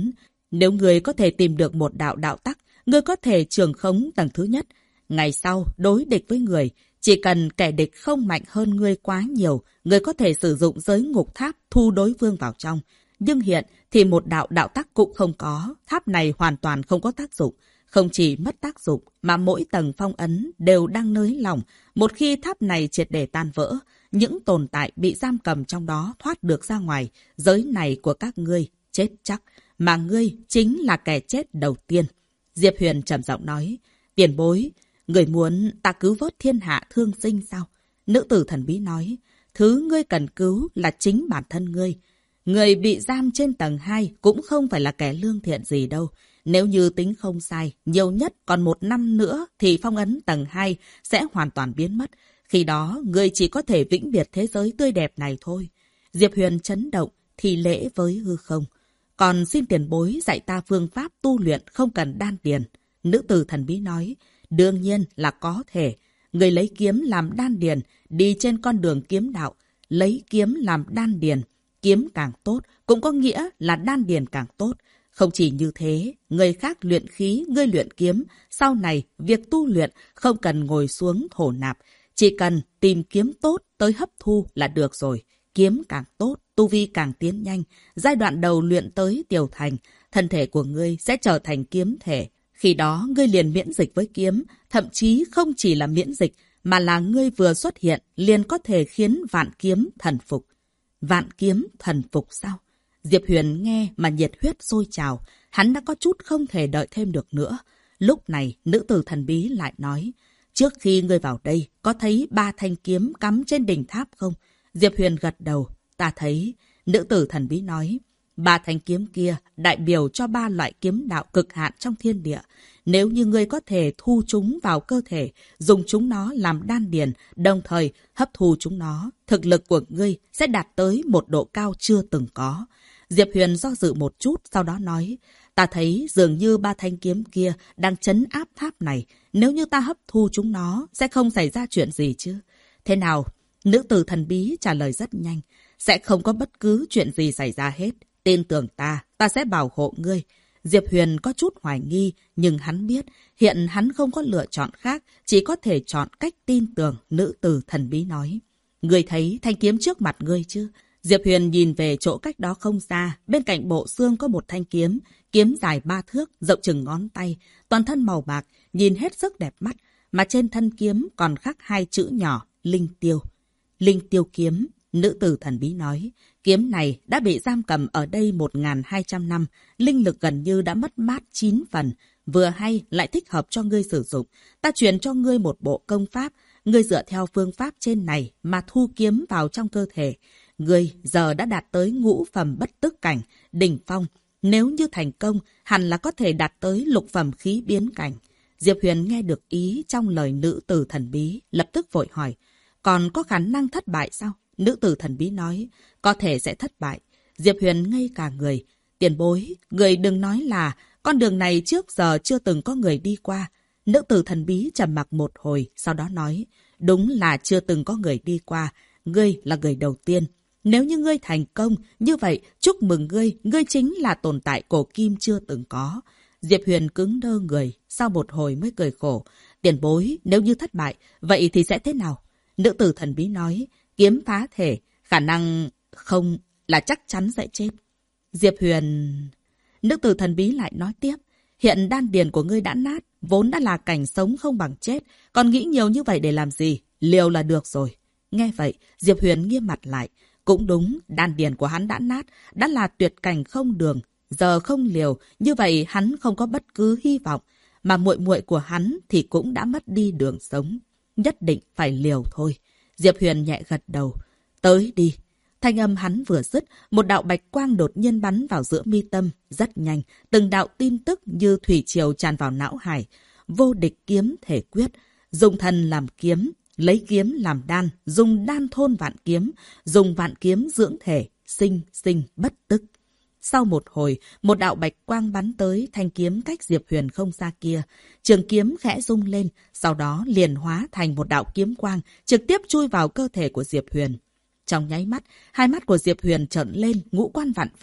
Nếu ngươi có thể tìm được một đạo tắc, ngươi có thể trường khống tầng thứ nhất. Ngày sau, đối địch với người, chỉ cần kẻ địch không mạnh hơn ngươi quá nhiều, ngươi có thể sử dụng giới ngục tháp thu đối phương vào trong. Nhưng hiện thì một đạo tắc cũng không có, tháp này hoàn toàn không có tác dụng. Không chỉ mất tác dụng, mà mỗi tầng phong ấn đều đang nới lỏng. Một khi tháp này triệt để tan vỡ, những tồn tại bị giam cầm trong đó thoát được ra ngoài, giới này của các ngươi chết chắc, mà ngươi chính là kẻ chết đầu tiên. Diệp Huyền trầm giọng nói, tiền bối, người muốn ta cứu vớt thiên hạ thương sinh sao? Nữ tử thần bí nói, thứ ngươi cần cứu là chính bản thân ngươi. Người bị giam trên tầng 2 cũng không phải là kẻ lương thiện gì đâu. Nếu như tính không sai, nhiều nhất còn 1 năm nữa thì phong ấn tầng 2 sẽ hoàn toàn biến mất. Khi đó, ngươi chỉ có thể vĩnh biệt thế giới tươi đẹp này thôi. Diệp Huyền chấn động, thì lễ với hư không. Còn xin tiền bối dạy ta phương pháp tu luyện không cần đan điền. Nữ tử thần bí nói, đương nhiên là có thể. Người lấy kiếm làm đan điền, đi trên con đường kiếm đạo, lấy kiếm làm đan điền. Kiếm càng tốt, cũng có nghĩa là đan điền càng tốt. Không chỉ như thế, người khác luyện khí, ngươi luyện kiếm. Sau này, việc tu luyện không cần ngồi xuống thổ nạp. Chỉ cần tìm kiếm tốt tới hấp thu là được rồi. Kiếm càng tốt, tu vi càng tiến nhanh. Giai đoạn đầu luyện tới tiểu thành, thân thể của ngươi sẽ trở thành kiếm thể. Khi đó, ngươi liền miễn dịch với kiếm. Thậm chí không chỉ là miễn dịch, mà là ngươi vừa xuất hiện liền có thể khiến vạn kiếm thần phục. Vạn kiếm thần phục sao? Diệp Huyền nghe mà nhiệt huyết sôi trào. Hắn đã có chút không thể đợi thêm được nữa. Lúc này, nữ tử thần bí lại nói, trước khi ngươi vào đây, có thấy 3 thanh kiếm cắm trên đỉnh tháp không? Diệp Huyền gật đầu, ta thấy. Nữ tử thần bí nói, 3 thanh kiếm kia đại biểu cho 3 loại kiếm đạo cực hạn trong thiên địa. Nếu như ngươi có thể thu chúng vào cơ thể, dùng chúng nó làm đan điền, đồng thời hấp thu chúng nó, thực lực của ngươi sẽ đạt tới một độ cao chưa từng có. Diệp Huyền do dự một chút, sau đó nói, ta thấy dường như 3 thanh kiếm kia đang trấn áp tháp này. Nếu như ta hấp thu chúng nó, sẽ không xảy ra chuyện gì chứ? Thế nào? Nữ tử thần bí trả lời rất nhanh. Sẽ không có bất cứ chuyện gì xảy ra hết. Tin tưởng ta sẽ bảo hộ ngươi. Diệp Huyền có chút hoài nghi, nhưng hắn biết hiện hắn không có lựa chọn khác, chỉ có thể chọn cách tin tưởng. Nữ tử thần bí nói, ngươi thấy thanh kiếm trước mặt ngươi chứ? Diệp Huyền nhìn về chỗ cách đó không xa, bên cạnh bộ xương có một thanh kiếm, kiếm dài 3 thước, rộng chừng ngón tay, toàn thân màu bạc, nhìn hết sức đẹp mắt, mà trên thân kiếm còn khắc 2 chữ nhỏ, Linh Tiêu. Linh Tiêu kiếm, nữ tử thần bí nói, kiếm này đã bị giam cầm ở đây 1200 năm, linh lực gần như đã mất mát 9 phần, vừa hay lại thích hợp cho ngươi sử dụng. Ta truyền cho ngươi một bộ công pháp, ngươi dựa theo phương pháp trên này mà thu kiếm vào trong cơ thể. Ngươi giờ đã đạt tới ngũ phẩm bất tức cảnh, đỉnh phong. Nếu như thành công, hẳn là có thể đạt tới lục phẩm khí biến cảnh. Diệp Huyền nghe được ý trong lời nữ tử thần bí, lập tức vội hỏi, còn có khả năng thất bại sao? Nữ tử thần bí nói, có thể sẽ thất bại. Diệp Huyền ngây cả người. Tiền bối, người đừng nói là con đường này trước giờ chưa từng có người đi qua. Nữ tử thần bí trầm mặc một hồi, sau đó nói, đúng là chưa từng có người đi qua. Ngươi là người đầu tiên. Nếu như ngươi thành công, như vậy chúc mừng ngươi, ngươi chính là tồn tại cổ kim chưa từng có. Diệp Huyền cứng đơ người, sau một hồi mới cười khổ. Tiền bối, nếu như thất bại, vậy thì sẽ thế nào? Nữ tử thần bí nói, kiếm phá thể, khả năng không là chắc chắn sẽ chết. Diệp Huyền... Nữ tử thần bí lại nói tiếp, hiện đan điền của ngươi đã nát, vốn đã là cảnh sống không bằng chết, còn nghĩ nhiều như vậy để làm gì? Liều là được rồi. Nghe vậy, Diệp Huyền nghiêm mặt lại. Cũng đúng, đan điền của hắn đã nát, đã là tuyệt cảnh không đường. Giờ không liều, như vậy hắn không có bất cứ hy vọng. Mà muội muội của hắn thì cũng đã mất đi đường sống. Nhất định phải liều thôi. Diệp Huyền nhẹ gật đầu. Tới đi. Thanh âm hắn vừa dứt, một đạo bạch quang đột nhiên bắn vào giữa mi tâm. Rất nhanh, từng đạo tin tức như thủy triều tràn vào não hải. Vô địch kiếm thể quyết, dùng thần làm kiếm. Lấy kiếm làm đan, dùng đan thôn vạn kiếm, dùng vạn kiếm dưỡng thể, sinh bất tức. Sau một hồi, một đạo bạch quang bắn tới thanh kiếm cách Diệp Huyền không xa kia. Trường kiếm khẽ rung lên, sau đó liền hóa thành một đạo kiếm quang, trực tiếp chui vào cơ thể của Diệp Huyền. Trong nháy mắt, hai mắt của Diệp Huyền trợn lên, ngũ quan vặn vẹo.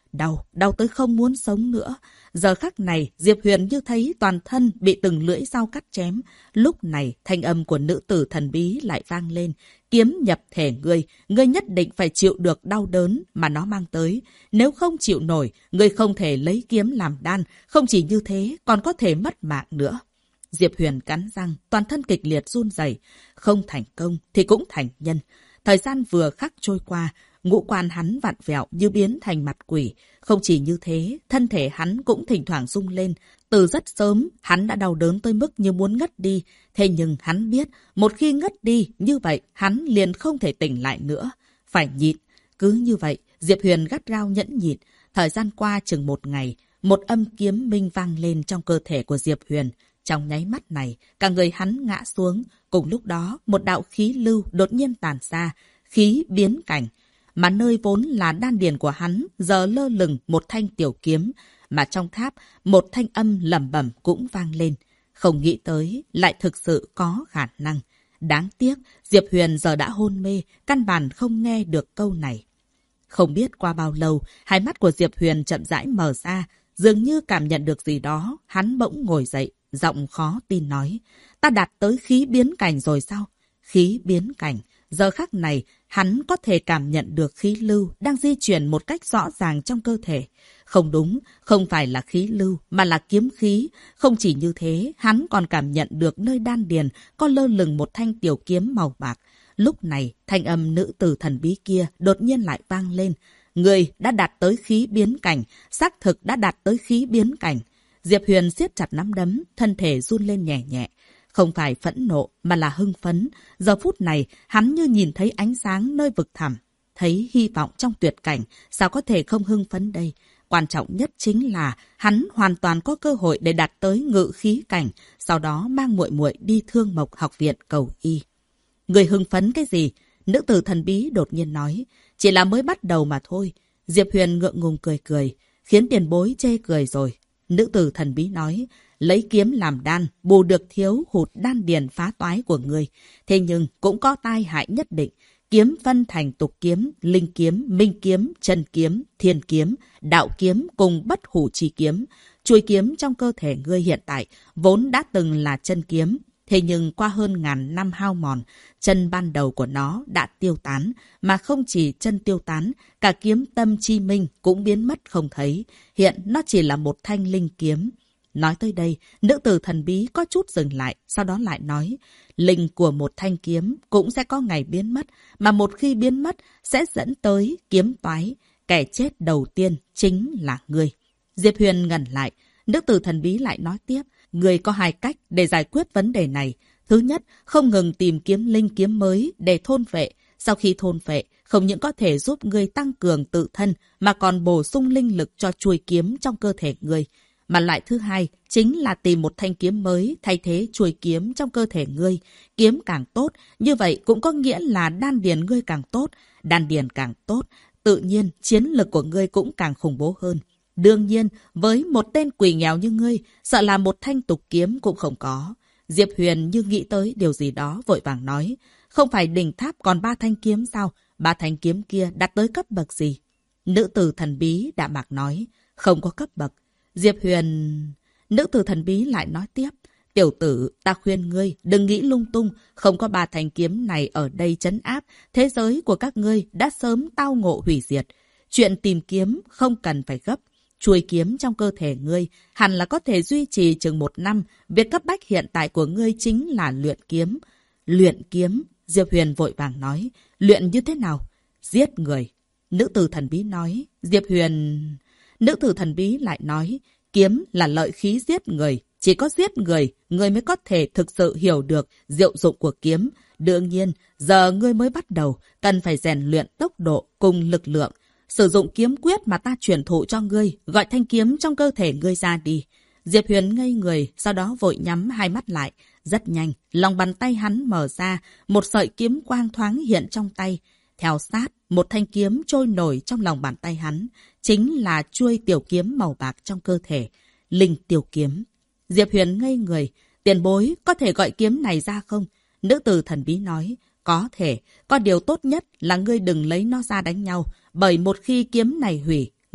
Đau tới không muốn sống nữa. Giờ khắc này, Diệp Huyền như thấy toàn thân bị từng lưỡi dao cắt chém. Lúc này, thanh âm của nữ tử thần bí lại vang lên. Kiếm nhập thể ngươi nhất định phải chịu được đau đớn mà nó mang tới. Nếu không chịu nổi, ngươi không thể lấy kiếm làm đan. Không chỉ như thế, còn có thể mất mạng nữa. Diệp Huyền cắn răng, toàn thân kịch liệt run rẩy. Không thành công thì cũng thành nhân. Thời gian vừa khắc trôi qua, ngũ quan hắn vặn vẹo như biến thành mặt quỷ. Không chỉ như thế, thân thể hắn cũng thỉnh thoảng rung lên. Từ rất sớm, hắn đã đau đớn tới mức như muốn ngất đi. Thế nhưng hắn biết, một khi ngất đi, như vậy hắn liền không thể tỉnh lại nữa. Phải nhịn. Cứ như vậy, Diệp Huyền gắt gao nhẫn nhịn. Thời gian qua chừng một ngày, một âm kiếm minh vang lên trong cơ thể của Diệp Huyền. Trong nháy mắt này, cả người hắn ngã xuống. Cùng lúc đó, một đạo khí lưu đột nhiên tàn ra. Khí biến cảnh. Mà nơi vốn là đan điền của hắn, giờ lơ lửng một thanh tiểu kiếm. Mà trong tháp, một thanh âm lẩm bẩm cũng vang lên. Không nghĩ tới, lại thực sự có khả năng. Đáng tiếc, Diệp Huyền giờ đã hôn mê, căn bản không nghe được câu này. Không biết qua bao lâu, hai mắt của Diệp Huyền chậm rãi mở ra. Dường như cảm nhận được gì đó, hắn bỗng ngồi dậy, giọng khó tin nói. Ta đạt tới khí biến cảnh rồi sao? Khí biến cảnh. Giờ khắc này, hắn có thể cảm nhận được khí lưu đang di chuyển một cách rõ ràng trong cơ thể. Không đúng, không phải là khí lưu, mà là kiếm khí. Không chỉ như thế, hắn còn cảm nhận được nơi đan điền có lơ lửng một thanh tiểu kiếm màu bạc. Lúc này, thanh âm nữ tử thần bí kia đột nhiên lại vang lên. Người đã đạt tới khí biến cảnh, xác thực đã đạt tới khí biến cảnh. Diệp Huyền siết chặt nắm đấm, thân thể run lên nhẹ nhẹ. Không phải phẫn nộ, mà là hưng phấn. Giờ phút này, hắn như nhìn thấy ánh sáng nơi vực thẳm. Thấy hy vọng trong tuyệt cảnh, sao có thể không hưng phấn đây? Quan trọng nhất chính là, hắn hoàn toàn có cơ hội để đạt tới ngự khí cảnh, sau đó mang muội muội đi Thương Mộc học viện cầu y. Người hưng phấn cái gì? Nữ tử thần bí đột nhiên nói. Chỉ là mới bắt đầu mà thôi. Diệp Huyền ngượng ngùng cười cười, khiến tiền bối chê cười rồi. Nữ tử thần bí nói, lấy kiếm làm đan, bù được thiếu hụt đan điền phá toái của ngươi. Thế nhưng cũng có tai hại nhất định. Kiếm phân thành tục kiếm, linh kiếm, minh kiếm, chân kiếm, thiên kiếm, đạo kiếm cùng bất hủ chi kiếm. Chuôi kiếm trong cơ thể ngươi hiện tại vốn đã từng là chân kiếm. Thế nhưng qua hơn ngàn năm hao mòn, chân ban đầu của nó đã tiêu tán. Mà không chỉ chân tiêu tán, cả kiếm tâm chi minh cũng biến mất không thấy. Hiện nó chỉ là một thanh linh kiếm. Nói tới đây, nữ tử thần bí có chút dừng lại, sau đó lại nói, linh của một thanh kiếm cũng sẽ có ngày biến mất, mà một khi biến mất sẽ dẫn tới kiếm toái. Kẻ chết đầu tiên chính là ngươi. Diệp Huyền ngẩn lại, nữ tử thần bí lại nói tiếp, ngươi có hai cách để giải quyết vấn đề này. Thứ nhất, không ngừng tìm kiếm linh kiếm mới để thôn phệ. Sau khi thôn phệ, không những có thể giúp ngươi tăng cường tự thân, mà còn bổ sung linh lực cho chuôi kiếm trong cơ thể ngươi. Mà loại thứ hai chính là tìm một thanh kiếm mới thay thế chuôi kiếm trong cơ thể ngươi. Kiếm càng tốt, như vậy cũng có nghĩa là đan điền ngươi càng tốt. Đan điền càng tốt, tự nhiên chiến lực của ngươi cũng càng khủng bố hơn. Đương nhiên, với một tên quỷ nghèo như ngươi, sợ là một thanh tục kiếm cũng không có. Diệp Huyền như nghĩ tới điều gì đó vội vàng nói. Không phải đỉnh tháp còn 3 thanh kiếm sao? 3 thanh kiếm kia đạt tới cấp bậc gì? Nữ tử thần bí đạm mạc nói. Không có cấp bậc. Diệp Huyền... Nữ tử thần bí lại nói tiếp. Tiểu tử, ta khuyên ngươi đừng nghĩ lung tung. Không có 3 thanh kiếm này ở đây trấn áp. Thế giới của các ngươi đã sớm tao ngộ hủy diệt. Chuyện tìm kiếm không cần phải gấp. Chuôi kiếm trong cơ thể ngươi hẳn là có thể duy trì chừng 1 năm. Việc cấp bách hiện tại của ngươi chính là luyện kiếm. Luyện kiếm? Diệp Huyền vội vàng nói. Luyện như thế nào? Giết người. Nữ tử thần bí nói. Diệp Huyền... Nữ tử thần bí lại nói. Kiếm là lợi khí giết người. Chỉ có giết người, ngươi mới có thể thực sự hiểu được diệu dụng của kiếm. Đương nhiên, giờ ngươi mới bắt đầu, cần phải rèn luyện tốc độ cùng lực lượng. Sử dụng kiếm quyết mà ta truyền thụ cho ngươi, gọi thanh kiếm trong cơ thể ngươi ra đi. Diệp Huyền ngây người, sau đó vội nhắm hai mắt lại. Rất nhanh, lòng bàn tay hắn mở ra, một sợi kiếm quang thoáng hiện trong tay. Theo sát, một thanh kiếm trôi nổi trong lòng bàn tay hắn, chính là chuôi tiểu kiếm màu bạc trong cơ thể, linh tiểu kiếm. Diệp Huyền ngây người, tiền bối có thể gọi kiếm này ra không? Nữ tử thần bí nói, có thể, có điều tốt nhất là ngươi đừng lấy nó ra đánh nhau, bởi một khi kiếm này hủy,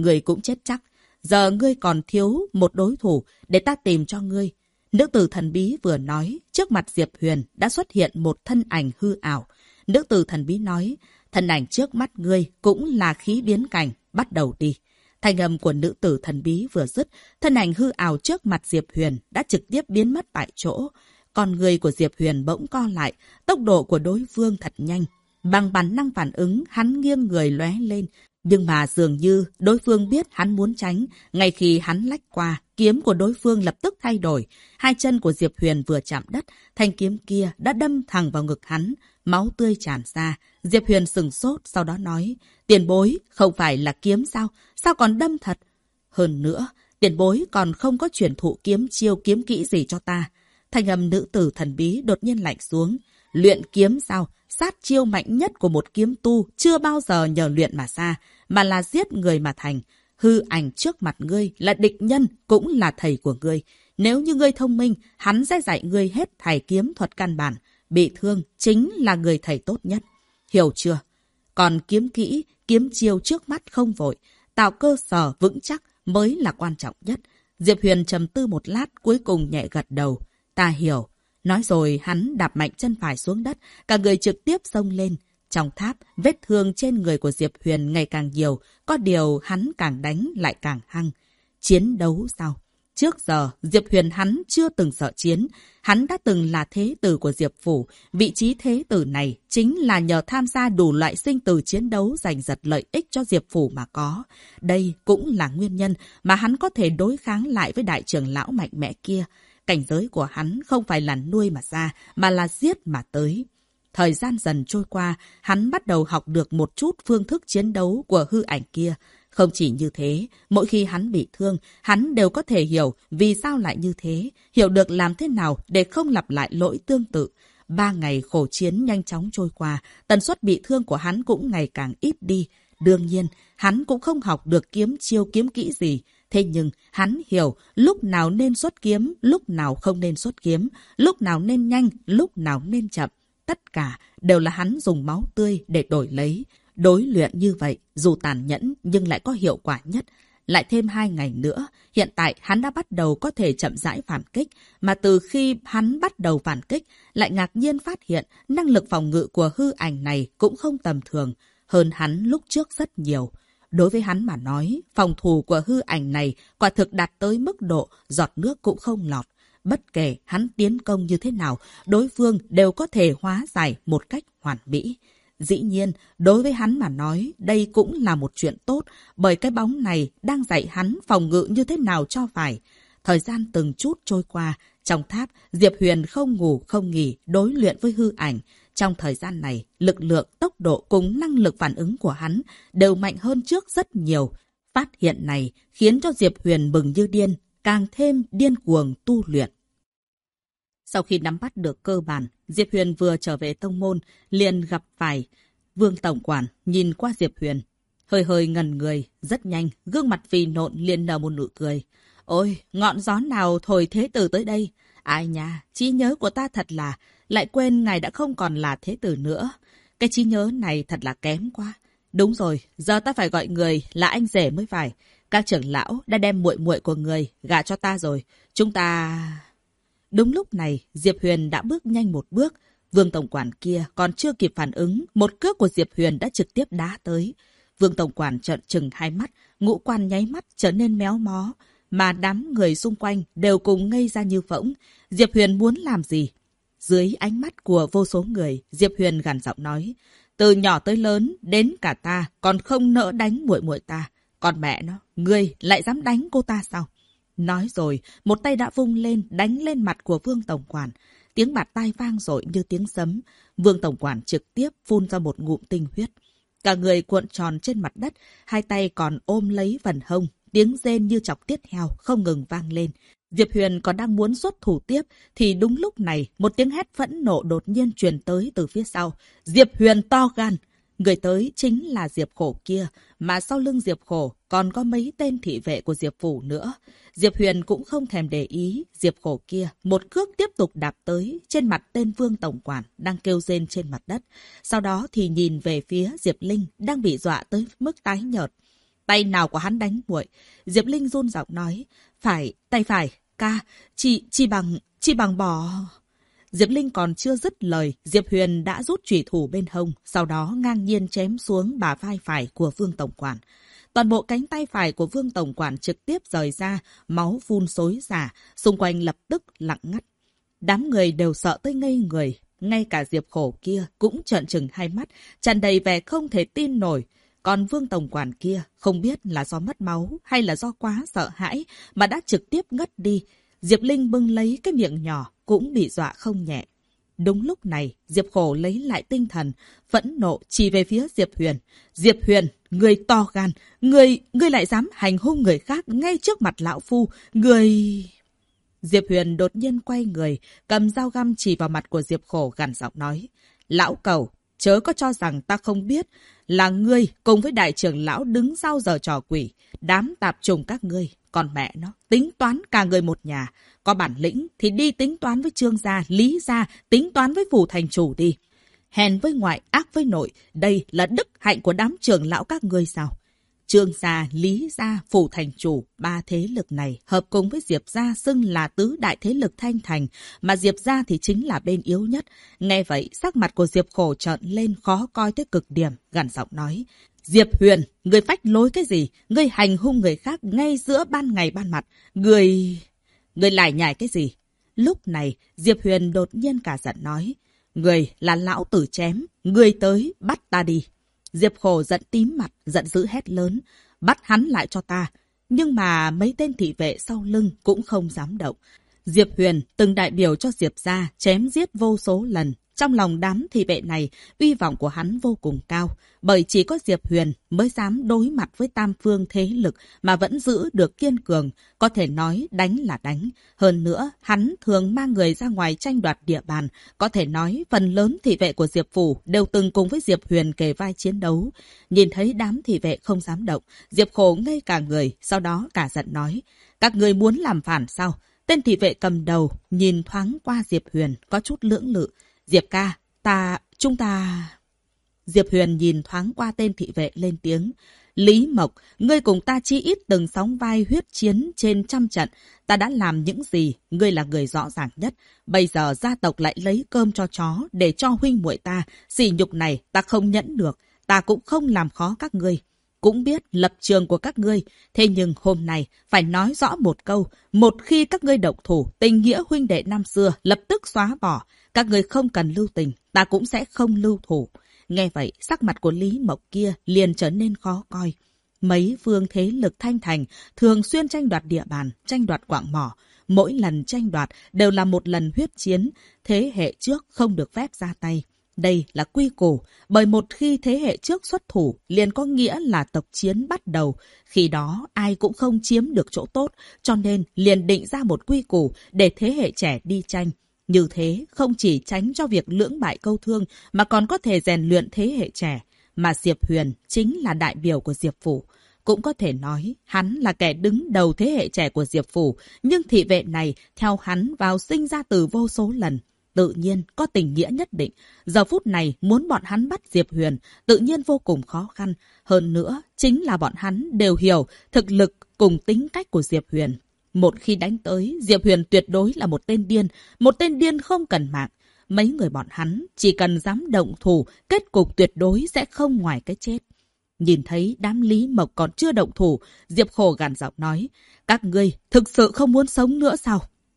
ngươi cũng chết chắc. Giờ ngươi còn thiếu một đối thủ để ta tìm cho ngươi. Nữ tử thần bí vừa nói, trước mặt Diệp Huyền đã xuất hiện một thân ảnh hư ảo. Nữ tử thần bí nói, thân ảnh trước mắt ngươi cũng là khí biến cảnh, bắt đầu đi. Thanh âm của nữ tử thần bí vừa dứt, thân ảnh hư ảo trước mặt Diệp Huyền đã trực tiếp biến mất tại chỗ. Con người của Diệp Huyền bỗng co lại, tốc độ của đối phương thật nhanh. Bằng bản năng phản ứng, hắn nghiêng người lóe lên. Nhưng mà dường như đối phương biết hắn muốn tránh. Ngay khi hắn lách qua, kiếm của đối phương lập tức thay đổi. Hai chân của Diệp Huyền vừa chạm đất, thanh kiếm kia đã đâm thẳng vào ngực hắn. Máu tươi tràn ra. Diệp Huyền sừng sốt, sau đó nói, tiền bối, không phải là kiếm sao? Sao còn đâm thật? Hơn nữa, tiền bối còn không có truyền thụ kiếm chiêu kiếm kỹ gì cho ta. Thanh âm nữ tử thần bí đột nhiên lạnh xuống. Luyện kiếm sao? Sát chiêu mạnh nhất của một kiếm tu chưa bao giờ nhờ luyện mà ra, mà là giết người mà thành. Hư ảnh trước mặt ngươi là địch nhân, cũng là thầy của ngươi. Nếu như ngươi thông minh, hắn sẽ dạy ngươi hết thầy kiếm thuật căn bản. Bị thương chính là người thầy tốt nhất. Hiểu chưa? Còn kiếm kỹ, kiếm chiêu trước mắt không vội. Tạo cơ sở vững chắc mới là quan trọng nhất. Diệp Huyền trầm tư một lát, cuối cùng nhẹ gật đầu. Ta hiểu. Nói rồi hắn đạp mạnh chân phải xuống đất, cả người trực tiếp xông lên. Trong tháp, vết thương trên người của Diệp Huyền ngày càng nhiều, có điều hắn càng đánh lại càng hăng. Chiến đấu sao? Trước giờ, Diệp Huyền hắn chưa từng sợ chiến. Hắn đã từng là thế tử của Diệp Phủ. Vị trí thế tử này chính là nhờ tham gia đủ loại sinh tử chiến đấu giành giật lợi ích cho Diệp Phủ mà có. Đây cũng là nguyên nhân mà hắn có thể đối kháng lại với đại trưởng lão mạnh mẽ kia. Cảnh giới của hắn không phải là nuôi mà ra, mà là giết mà tới. Thời gian dần trôi qua, hắn bắt đầu học được một chút phương thức chiến đấu của hư ảnh kia. Không chỉ như thế, mỗi khi hắn bị thương, hắn đều có thể hiểu vì sao lại như thế, hiểu được làm thế nào để không lặp lại lỗi tương tự. 3 ngày khổ chiến nhanh chóng trôi qua, tần suất bị thương của hắn cũng ngày càng ít đi. Đương nhiên, hắn cũng không học được kiếm chiêu kiếm kỹ gì. Thế nhưng, hắn hiểu lúc nào nên xuất kiếm, lúc nào không nên xuất kiếm, lúc nào nên nhanh, lúc nào nên chậm. Tất cả đều là hắn dùng máu tươi để đổi lấy. Đối luyện như vậy, dù tàn nhẫn nhưng lại có hiệu quả nhất. Lại thêm 2 ngày nữa, hiện tại hắn đã bắt đầu có thể chậm rãi phản kích. Mà từ khi hắn bắt đầu phản kích, lại ngạc nhiên phát hiện năng lực phòng ngự của hư ảnh này cũng không tầm thường, hơn hắn lúc trước rất nhiều. Đối với hắn mà nói, phòng thủ của hư ảnh này quả thực đạt tới mức độ giọt nước cũng không lọt. Bất kể hắn tiến công như thế nào, đối phương đều có thể hóa giải một cách hoàn mỹ. Dĩ nhiên, đối với hắn mà nói, đây cũng là một chuyện tốt, bởi cái bóng này đang dạy hắn phòng ngự như thế nào cho phải. Thời gian từng chút trôi qua, trong tháp, Diệp Huyền không ngủ không nghỉ đối luyện với hư ảnh. Trong thời gian này, lực lượng, tốc độ cùng năng lực phản ứng của hắn đều mạnh hơn trước rất nhiều. Phát hiện này khiến cho Diệp Huyền mừng như điên, càng thêm điên cuồng tu luyện. Sau khi nắm bắt được cơ bản, Diệp Huyền vừa trở về tông môn, liền gặp phải Vương tổng quản. Nhìn qua Diệp Huyền, hơi hơi ngẩn người, rất nhanh, gương mặt phì nộn liền nở một nụ cười. Ôi, ngọn gió nào thổi thế tử tới đây? Ai nha, trí nhớ của ta thật là, lại quên ngài đã không còn là thế tử nữa. Cái trí nhớ này thật là kém quá. Đúng rồi, giờ ta phải gọi người là anh rể mới phải. Các trưởng lão đã đem muội muội của người gả cho ta rồi. Chúng ta... Đúng lúc này, Diệp Huyền đã bước nhanh một bước. Vương tổng quản kia còn chưa kịp phản ứng, một cước của Diệp Huyền đã trực tiếp đá tới. Vương tổng quản trợn trừng hai mắt, ngũ quan nháy mắt trở nên méo mó, mà đám người xung quanh đều cùng ngây ra như phỗng. Diệp Huyền muốn làm gì? Dưới ánh mắt của vô số người, Diệp Huyền gằn giọng nói, từ nhỏ tới lớn, đến cả ta còn không nỡ đánh muội muội ta. Còn mẹ nó, ngươi lại dám đánh cô ta sao? Nói rồi, một tay đã vung lên, đánh lên mặt của Vương tổng quản. Tiếng bạt tai vang dội như tiếng sấm. Vương tổng quản trực tiếp phun ra một ngụm tinh huyết. Cả người cuộn tròn trên mặt đất, hai tay còn ôm lấy vần hông. Tiếng rên như chọc tiết heo không ngừng vang lên. Diệp Huyền còn đang muốn xuất thủ tiếp, thì đúng lúc này, một tiếng hét phẫn nộ đột nhiên truyền tới từ phía sau. Diệp Huyền to gan! Người tới chính là Diệp Khổ kia, mà sau lưng Diệp Khổ còn có mấy tên thị vệ của Diệp Phủ nữa. Diệp Huyền cũng không thèm để ý, Diệp Khổ kia một cước tiếp tục đạp tới trên mặt tên Vương tổng quản đang kêu rên trên mặt đất. Sau đó thì nhìn về phía Diệp Linh đang bị dọa tới mức tái nhợt. tay nào của hắn đánh muội. Diệp Linh run giọng nói. Phải, tay phải, ca, chi bằng bỏ... Diệp Linh còn chưa dứt lời, Diệp Huyền đã rút chủy thủ bên hông, sau đó ngang nhiên chém xuống bả vai phải của Vương Tổng Quản. Toàn bộ cánh tay phải của Vương Tổng Quản trực tiếp rời ra, máu phun xối xả, xung quanh lập tức lặng ngắt. Đám người đều sợ tới ngây người, ngay cả Diệp Khổ kia cũng trợn trừng hai mắt, tràn đầy vẻ không thể tin nổi. Còn Vương Tổng Quản kia không biết là do mất máu hay là do quá sợ hãi mà đã trực tiếp ngất đi. Diệp Linh bưng lấy cái miệng nhỏ cũng bị dọa không nhẹ. Đúng lúc này, Diệp Khổ lấy lại tinh thần, phẫn nộ chỉ về phía Diệp Huyền. Diệp Huyền, người to gan, người lại dám hành hung người khác ngay trước mặt lão phu, người... Diệp Huyền đột nhiên quay người, cầm dao găm chỉ vào mặt của Diệp Khổ gằn giọng nói. Lão Cẩu, chớ có cho rằng ta không biết là ngươi cùng với đại trưởng lão đứng sau giờ trò quỷ, đám tạp trùng các ngươi. Còn mẹ nó, tính toán cả người một nhà. Có bản lĩnh thì đi tính toán với Trương gia, Lý gia, tính toán với phủ thành chủ đi. Hèn với ngoại, ác với nội, đây là đức hạnh của đám trưởng lão các ngươi sao? Trương gia, Lý gia, phủ thành chủ, ba thế lực này hợp cùng với Diệp gia xưng là tứ đại thế lực Thanh Thành, mà Diệp gia thì chính là bên yếu nhất. Nghe vậy, sắc mặt của Diệp Khổ trợn lên khó coi tới cực điểm, gằn giọng nói. Diệp Huyền, ngươi phách lối cái gì? Ngươi hành hung người khác ngay giữa ban ngày ban mặt. Ngươi lải nhải cái gì? Lúc này, Diệp Huyền đột nhiên cả giận nói. Ngươi là lão tử chém, ngươi tới bắt ta đi. Diệp Khổ giận tím mặt, giận dữ hét lớn. Bắt hắn lại cho ta. Nhưng mà mấy tên thị vệ sau lưng cũng không dám động. Diệp Huyền từng đại biểu cho Diệp gia chém giết vô số lần. Trong lòng đám thị vệ này, uy vọng của hắn vô cùng cao. Bởi chỉ có Diệp Huyền mới dám đối mặt với tam phương thế lực mà vẫn giữ được kiên cường. Có thể nói đánh là đánh. Hơn nữa, hắn thường mang người ra ngoài tranh đoạt địa bàn. Có thể nói phần lớn thị vệ của Diệp Phủ đều từng cùng với Diệp Huyền kề vai chiến đấu. Nhìn thấy đám thị vệ không dám động, Diệp Khổ ngây cả người, sau đó cả giận nói. Các người muốn làm phản sao? Tên thị vệ cầm đầu, nhìn thoáng qua Diệp Huyền, có chút lưỡng lự. Diệp ca, chúng ta... Diệp Huyền nhìn thoáng qua tên thị vệ lên tiếng. Lý Mộc, ngươi cùng ta chí ít từng sóng vai huyết chiến trên trăm trận. Ta đã làm những gì, ngươi là người rõ ràng nhất. Bây giờ gia tộc lại lấy cơm cho chó để cho huynh muội ta. Sỉ nhục này ta không nhẫn được, ta cũng không làm khó các ngươi. Cũng biết lập trường của các ngươi, thế nhưng hôm nay phải nói rõ một câu. Một khi các ngươi động thủ, tình nghĩa huynh đệ năm xưa lập tức xóa bỏ. Các ngươi không cần lưu tình, ta cũng sẽ không lưu thủ. Nghe vậy, sắc mặt của Lý Mộc kia liền trở nên khó coi. Mấy phương thế lực Thanh Thành thường xuyên tranh đoạt địa bàn, tranh đoạt quạng mỏ. Mỗi lần tranh đoạt đều là một lần huyết chiến, thế hệ trước không được phép ra tay. Đây là quy củ, bởi một khi thế hệ trước xuất thủ liền có nghĩa là tộc chiến bắt đầu. Khi đó ai cũng không chiếm được chỗ tốt, cho nên liền định ra một quy củ để thế hệ trẻ đi tranh. Như thế không chỉ tránh cho việc lưỡng bại câu thương mà còn có thể rèn luyện thế hệ trẻ. Mà Diệp Huyền chính là đại biểu của Diệp Phủ. Cũng có thể nói hắn là kẻ đứng đầu thế hệ trẻ của Diệp Phủ, nhưng thị vệ này theo hắn vào sinh ra từ vô số lần. Tự nhiên có tình nghĩa nhất định. Giờ phút này muốn bọn hắn bắt Diệp Huyền tự nhiên vô cùng khó khăn. Hơn nữa chính là bọn hắn đều hiểu thực lực cùng tính cách của Diệp Huyền. Một khi đánh tới, Diệp Huyền tuyệt đối là một tên điên không cần mạng. Mấy người bọn hắn chỉ cần dám động thủ, kết cục tuyệt đối sẽ không ngoài cái chết. Nhìn thấy đám Lý Mộc còn chưa động thủ, Diệp Khổ gằn giọng nói, các ngươi thực sự không muốn sống nữa sao?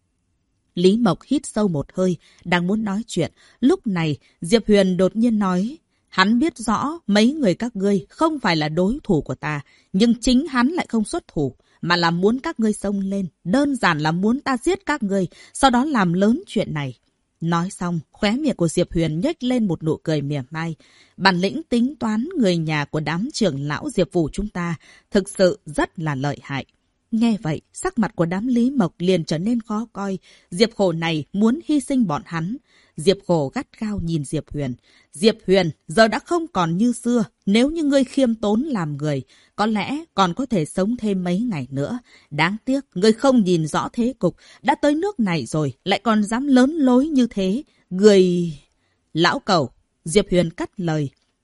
Lý Mộc hít sâu một hơi, đang muốn nói chuyện. Lúc này, Diệp Huyền đột nhiên nói, hắn biết rõ mấy người các ngươi không phải là đối thủ của ta, nhưng chính hắn lại không xuất thủ, mà là muốn các ngươi xông lên, đơn giản là muốn ta giết các ngươi, sau đó làm lớn chuyện này. Nói xong, khóe miệng của Diệp Huyền nhếch lên một nụ cười mỉa mai. Bản lĩnh tính toán người nhà của đám trưởng lão Diệp Phủ chúng ta thực sự rất là lợi hại. Nghe vậy, sắc mặt của đám Lý Mộc liền trở nên khó coi. Diệp Khổ này muốn hy sinh bọn hắn. Diệp Khổ gắt gao nhìn Diệp Huyền. Diệp Huyền, giờ đã không còn như xưa. Nếu như ngươi khiêm tốn làm người, có lẽ còn có thể sống thêm mấy ngày nữa. Đáng tiếc, ngươi không nhìn rõ thế cục. Đã tới nước này rồi, lại còn dám lớn lối như thế. Ngươi... Lão cẩu, Diệp Huyền cắt lời.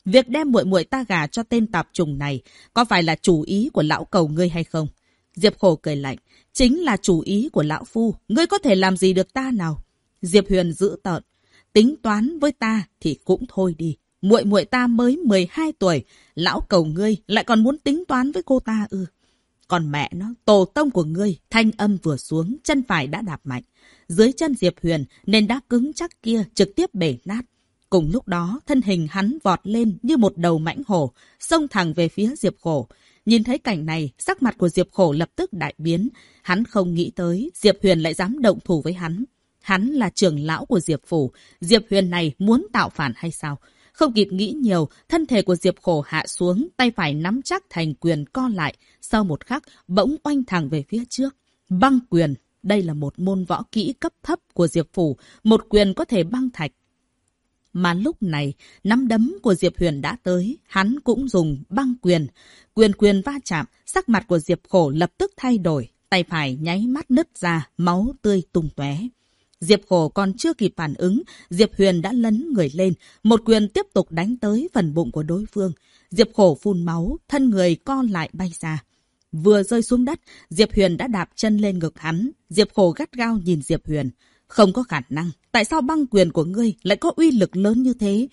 Việc đem muội muội ta gả cho tên tạp chủng này có phải là chủ ý của lão cầu ngươi hay không? Diệp Khổ cười lạnh. Chính là chủ ý của lão phu. Ngươi có thể làm gì được ta nào? Diệp Huyền dữ tợn. Tính toán với ta thì cũng thôi đi. Muội muội ta mới 12 tuổi. Lão cầu ngươi lại còn muốn tính toán với cô ta ư? Còn mẹ nó, tổ tông của ngươi, thanh âm vừa xuống, chân phải đã đạp mạnh. Dưới chân Diệp Huyền, nền đá cứng chắc kia trực tiếp bể nát. Cùng lúc đó, thân hình hắn vọt lên như một đầu mãnh hổ, xông thẳng về phía Diệp Khổ. Nhìn thấy cảnh này, sắc mặt của Diệp Khổ lập tức đại biến. Hắn không nghĩ tới Diệp Huyền lại dám động thủ với hắn. Hắn là trưởng lão của Diệp Phủ. Diệp Huyền này muốn tạo phản hay sao? Không kịp nghĩ nhiều, thân thể của Diệp Khổ hạ xuống, tay phải nắm chắc thành quyền co lại. Sau một khắc, bỗng oanh thẳng về phía trước. Băng quyền. Đây là một môn võ kỹ cấp thấp của Diệp Phủ. Một quyền có thể băng thạch. Mà lúc này, nắm đấm của Diệp Huyền đã tới, hắn cũng dùng băng quyền. Quyền va chạm, sắc mặt của Diệp Khổ lập tức thay đổi, tay phải nháy mắt nứt ra, máu tươi tung tóe. Diệp Khổ còn chưa kịp phản ứng, Diệp Huyền đã lấn người lên, một quyền tiếp tục đánh tới phần bụng của đối phương. Diệp Khổ phun máu, thân người co lại bay ra. Vừa rơi xuống đất, Diệp Huyền đã đạp chân lên ngực hắn. Diệp Khổ gắt gao nhìn Diệp Huyền. Không có khả năng. Tại sao băng quyền của ngươi lại có uy lực lớn như thế?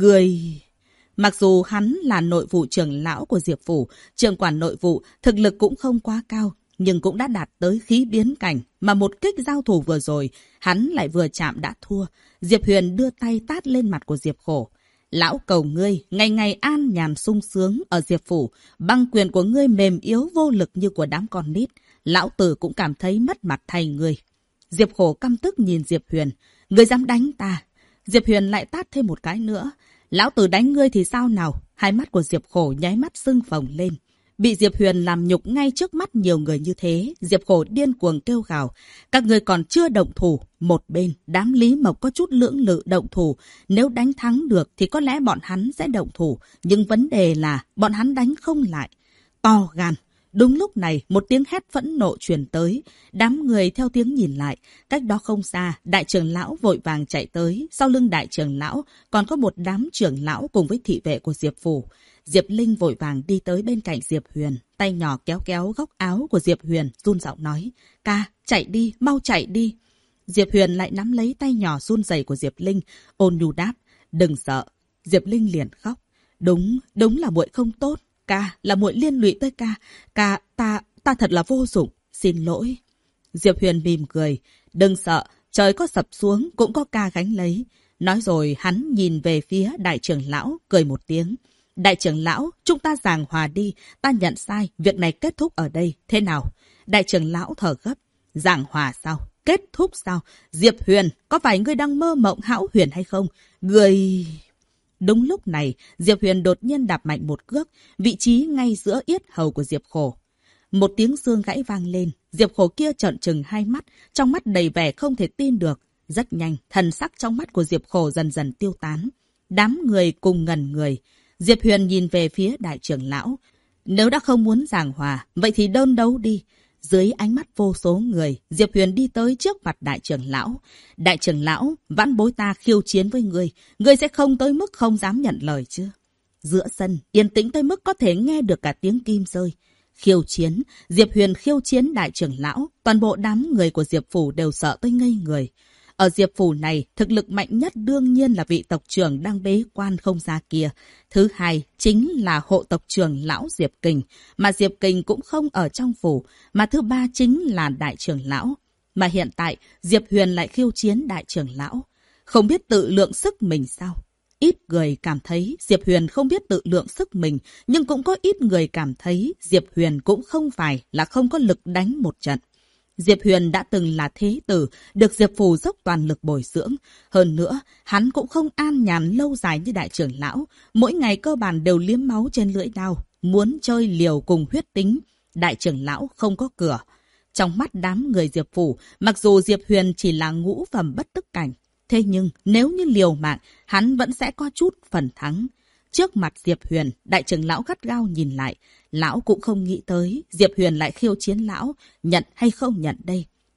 Mặc dù hắn là nội vụ trưởng lão của Diệp Phủ, trưởng quản nội vụ, thực lực cũng không quá cao, nhưng cũng đã đạt tới khí biến cảnh, mà một kích giao thủ vừa rồi, hắn lại vừa chạm đã thua. Diệp Huyền đưa tay tát lên mặt của Diệp Khổ. Lão cầu ngươi, ngày ngày an nhàn sung sướng ở Diệp Phủ, băng quyền của ngươi mềm yếu vô lực như của đám con nít. Lão tử cũng cảm thấy mất mặt thay ngươi. Diệp Khổ căm tức nhìn Diệp Huyền. Ngươi dám đánh ta? Diệp Huyền lại tát thêm một cái nữa. Lão tử đánh ngươi thì sao nào? Hai mắt của Diệp Khổ nháy mắt sưng phồng lên. Bị Diệp Huyền làm nhục ngay trước mắt nhiều người như thế, Diệp Khổ điên cuồng kêu gào. Các người còn chưa động thủ. Một bên, đám Lý Mộc có chút lưỡng lự động thủ. Nếu đánh thắng được thì có lẽ bọn hắn sẽ động thủ. Nhưng vấn đề là bọn hắn đánh không lại. To gan. Đúng lúc này, một tiếng hét phẫn nộ truyền tới. Đám người theo tiếng nhìn lại. Cách đó không xa, đại trưởng lão vội vàng chạy tới. Sau lưng đại trưởng lão, còn có một đám trưởng lão cùng với thị vệ của Diệp Phủ. Diệp Linh vội vàng đi tới bên cạnh Diệp Huyền. Tay nhỏ kéo kéo góc áo của Diệp Huyền, run giọng nói. Ca, chạy đi, mau chạy đi. Diệp Huyền lại nắm lấy tay nhỏ run rẩy của Diệp Linh, ôn nhu đáp. Đừng sợ. Diệp Linh liền khóc. Đúng là muội không tốt. Ca, là muội liên lụy tới ca. Ca, ta thật là vô dụng. Xin lỗi. Diệp Huyền mỉm cười. Đừng sợ, trời có sập xuống cũng có ca gánh lấy. Nói rồi hắn nhìn về phía đại trưởng lão, cười một tiếng. Đại trưởng lão, chúng ta giảng hòa đi. Ta nhận sai, việc này kết thúc ở đây. Thế nào? Đại trưởng lão thở gấp. Giảng hòa sao? Kết thúc sao? Diệp Huyền, có phải ngươi đang mơ mộng hão huyền hay không? Đúng lúc này, Diệp Huyền đột nhiên đạp mạnh một cước, vị trí ngay giữa yết hầu của Diệp Khổ. Một tiếng xương gãy vang lên, Diệp Khổ kia trợn trừng hai mắt, trong mắt đầy vẻ không thể tin được. Rất nhanh, thần sắc trong mắt của Diệp Khổ dần dần tiêu tán. Đám người cùng ngẩn người. Diệp Huyền nhìn về phía đại trưởng lão. Nếu đã không muốn giảng hòa, vậy thì đơn đấu đi. Dưới ánh mắt vô số người, Diệp Huyền đi tới trước mặt đại trưởng lão. Đại trưởng lão, vãn bối ta khiêu chiến với ngươi sẽ không tới mức không dám nhận lời chứ? Giữa sân, yên tĩnh tới mức có thể nghe được cả tiếng kim rơi. Khiêu chiến, Diệp Huyền khiêu chiến đại trưởng lão, toàn bộ đám người của Diệp Phủ đều sợ tới ngây người. Ở Diệp Phủ này, thực lực mạnh nhất đương nhiên là vị tộc trưởng đang bế quan không ra kia. Thứ hai chính là hộ tộc trưởng lão Diệp Kình, mà Diệp Kình cũng không ở trong phủ. Mà thứ ba chính là đại trưởng lão. Mà hiện tại, Diệp Huyền lại khiêu chiến đại trưởng lão. Không biết tự lượng sức mình sao? Ít người cảm thấy Diệp Huyền không biết tự lượng sức mình, nhưng cũng có ít người cảm thấy Diệp Huyền cũng không phải là không có lực đánh một trận. Diệp Huyền đã từng là thế tử, được Diệp Phủ dốc toàn lực bồi dưỡng. Hơn nữa, hắn cũng không an nhàn lâu dài như đại trưởng lão. Mỗi ngày cơ bản đều liếm máu trên lưỡi đao, muốn chơi liều cùng huyết tính. Đại trưởng lão không có cửa. Trong mắt đám người Diệp Phủ, mặc dù Diệp Huyền chỉ là ngũ phẩm bất tức cảnh, thế nhưng nếu như liều mạng, hắn vẫn sẽ có chút phần thắng. Trước mặt Diệp Huyền, đại trưởng lão gắt gao nhìn lại. Lão cũng không nghĩ tới Diệp Huyền lại khiêu chiến lão. Nhận hay không nhận đây?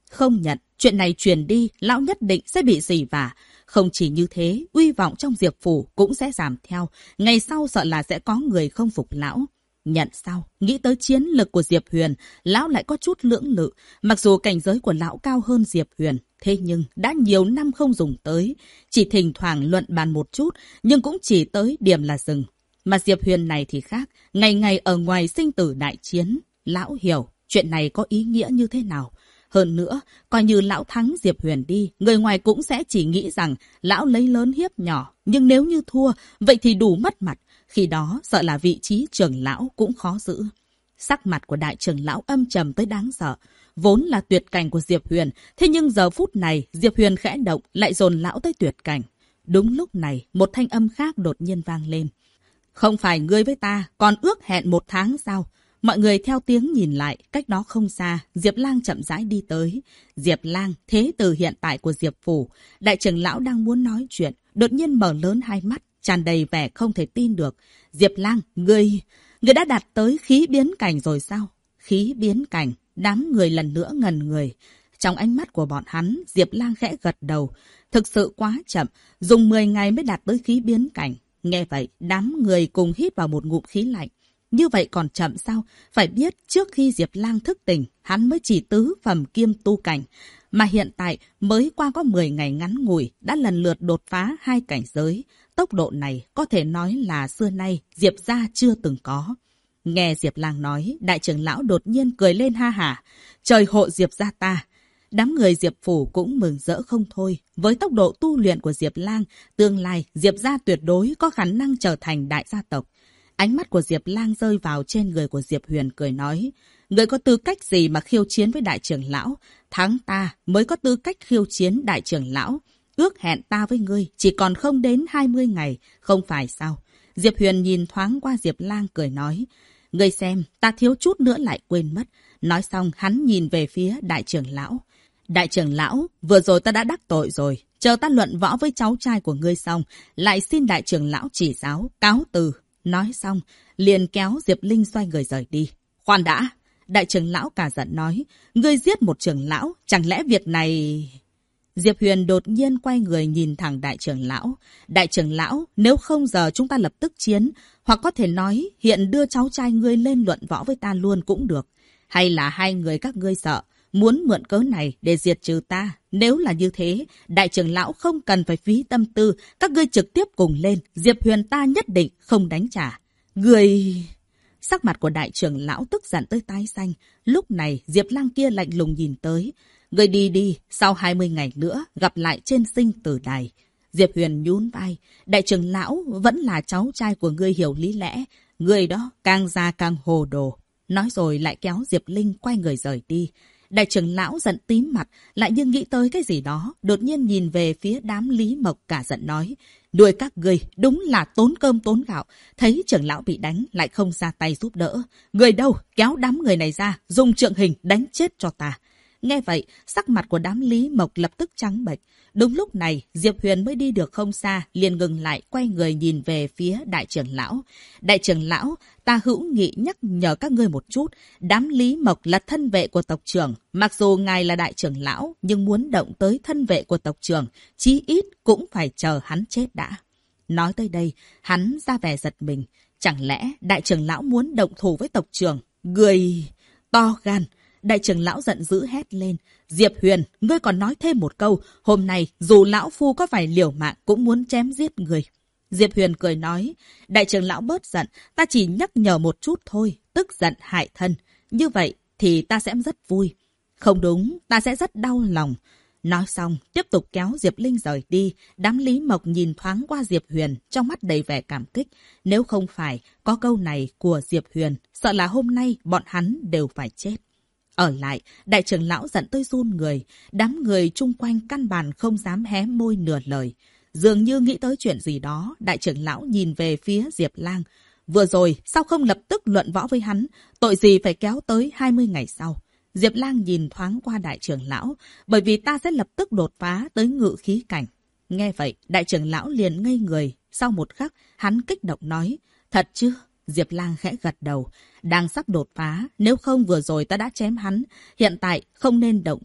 Không nhận, chuyện này truyền đi, lão nhất định sẽ bị rỉ vả. Không chỉ như thế, uy vọng trong Diệp phủ cũng sẽ giảm theo. Ngày sau sợ là sẽ có người không phục lão. Nhận sau, nghĩ tới chiến lực của Diệp Huyền, lão lại có chút lưỡng lự. Mặc dù cảnh giới của lão cao hơn Diệp Huyền, thế nhưng đã nhiều năm không dùng tới. Chỉ thỉnh thoảng luận bàn một chút, nhưng cũng chỉ tới điểm là dừng. Mà Diệp Huyền này thì khác, ngày ngày ở ngoài sinh tử đại chiến. Lão hiểu chuyện này có ý nghĩa như thế nào. Hơn nữa, coi như lão thắng Diệp Huyền đi, người ngoài cũng sẽ chỉ nghĩ rằng lão lấy lớn hiếp nhỏ. Nhưng nếu như thua, vậy thì đủ mất mặt. Khi đó, sợ là vị trí trưởng lão cũng khó giữ. Sắc mặt của đại trưởng lão âm trầm tới đáng sợ. Vốn là tuyệt cảnh của Diệp Huyền, thế nhưng giờ phút này, Diệp Huyền khẽ động lại dồn lão tới tuyệt cảnh. Đúng lúc này, một thanh âm khác đột nhiên vang lên. Không phải ngươi với ta, còn ước hẹn 1 tháng sao? Mọi người theo tiếng nhìn lại, cách đó không xa, Diệp Lang chậm rãi đi tới. Diệp Lang, thế tử hiện tại của Diệp phủ. Đại trưởng lão đang muốn nói chuyện, đột nhiên mở lớn hai mắt, tràn đầy vẻ không thể tin được. Diệp Lang, ngươi đã đạt tới khí biến cảnh rồi sao? Khí biến cảnh, đám người lần nữa ngần người. Trong ánh mắt của bọn hắn, Diệp Lang khẽ gật đầu. Thực sự quá chậm, dùng 10 ngày mới đạt tới khí biến cảnh. Nghe vậy, đám người cùng hít vào một ngụm khí lạnh. Như vậy còn chậm sao? Phải biết trước khi Diệp Lang thức tỉnh, hắn mới chỉ tứ phẩm kiêm tu cảnh. Mà hiện tại mới qua có 10 ngày ngắn ngủi, đã lần lượt đột phá 2 cảnh giới. Tốc độ này có thể nói là xưa nay Diệp gia chưa từng có. Nghe Diệp Lang nói, đại trưởng lão đột nhiên cười lên ha hả. Trời hộ Diệp gia ta! Đám người Diệp phủ cũng mừng rỡ không thôi. Với tốc độ tu luyện của Diệp Lang, tương lai Diệp gia tuyệt đối có khả năng trở thành đại gia tộc. Ánh mắt của Diệp Lang rơi vào trên người của Diệp Huyền cười nói. Người có tư cách gì mà khiêu chiến với đại trưởng lão? Thắng ta mới có tư cách khiêu chiến đại trưởng lão. Ước hẹn ta với ngươi chỉ còn không đến 20 ngày, không phải sao? Diệp Huyền nhìn thoáng qua Diệp Lang cười nói. Ngươi xem, ta thiếu chút nữa lại quên mất. Nói xong hắn nhìn về phía đại trưởng lão. Đại trưởng lão, vừa rồi ta đã đắc tội rồi. Chờ ta luận võ với cháu trai của ngươi xong, lại xin đại trưởng lão chỉ giáo, cáo từ. Nói xong, liền kéo Diệp Linh xoay người rời đi. Khoan đã! Đại trưởng lão cả giận nói. Ngươi giết một trưởng lão, chẳng lẽ việc này... Diệp Huyền đột nhiên quay người nhìn thẳng đại trưởng lão. Đại trưởng lão, nếu không giờ chúng ta lập tức chiến, hoặc có thể nói hiện đưa cháu trai ngươi lên luận võ với ta luôn cũng được. Hay là hai người các ngươi sợ, muốn mượn cớ này để diệt trừ ta? Nếu là như thế, đại trưởng lão không cần phải phí tâm tư, các ngươi trực tiếp cùng lên, Diệp Huyền ta nhất định không đánh trả. Người... Sắc mặt của đại trưởng lão tức giận tới tái xanh. Lúc này Diệp Lang kia lạnh lùng nhìn tới. Người đi đi, sau 20 ngày nữa gặp lại trên sinh tử đài. Diệp Huyền nhún vai. Đại trưởng lão vẫn là cháu trai của ngươi hiểu lý lẽ. Người đó càng già càng hồ đồ. Nói rồi lại kéo Diệp Linh quay người rời đi. Đại trưởng lão giận tím mặt, lại như nghĩ tới cái gì đó, đột nhiên nhìn về phía đám Lý Mộc cả giận nói. Đuổi các ngươi đúng là tốn cơm tốn gạo, thấy trưởng lão bị đánh lại không ra tay giúp đỡ. Người đâu, kéo đám người này ra, dùng trượng hình đánh chết cho ta. Nghe vậy, sắc mặt của đám Lý Mộc lập tức trắng bệch. Đúng lúc này, Diệp Huyền mới đi được không xa, liền ngừng lại quay người nhìn về phía đại trưởng lão. Đại trưởng lão, ta hữu nghị nhắc nhở các ngươi một chút. Đám Lý Mộc là thân vệ của tộc trưởng. Mặc dù ngài là đại trưởng lão, nhưng muốn động tới thân vệ của tộc trưởng, chí ít cũng phải chờ hắn chết đã. Nói tới đây, hắn ra vẻ giật mình. Chẳng lẽ đại trưởng lão muốn động thủ với tộc trưởng? Người to gan! Đại trưởng lão giận dữ hét lên. Diệp Huyền, ngươi còn nói thêm một câu. Hôm nay, dù lão phu có phải liều mạng cũng muốn chém giết người. Diệp Huyền cười nói. Đại trưởng lão bớt giận. Ta chỉ nhắc nhở một chút thôi. Tức giận hại thân. Như vậy thì ta sẽ rất vui. Không đúng, ta sẽ rất đau lòng. Nói xong, tiếp tục kéo Diệp Linh rời đi. Đám Lý Mộc nhìn thoáng qua Diệp Huyền, trong mắt đầy vẻ cảm kích. Nếu không phải có câu này của Diệp Huyền, sợ là hôm nay bọn hắn đều phải chết. Ở lại, đại trưởng lão giận tới run người. Đám người chung quanh căn bản không dám hé môi nửa lời. Dường như nghĩ tới chuyện gì đó, đại trưởng lão nhìn về phía Diệp Lang. Vừa rồi, sao không lập tức luận võ với hắn? Tội gì phải kéo tới 20 ngày sau? Diệp Lang nhìn thoáng qua đại trưởng lão, bởi vì ta sẽ lập tức đột phá tới ngự khí cảnh. Nghe vậy, đại trưởng lão liền ngây người. Sau một khắc, hắn kích động nói, thật chứ? Diệp Lang khẽ gật đầu. Đang sắp đột phá, nếu không vừa rồi ta đã chém hắn. Hiện tại không nên động thủ.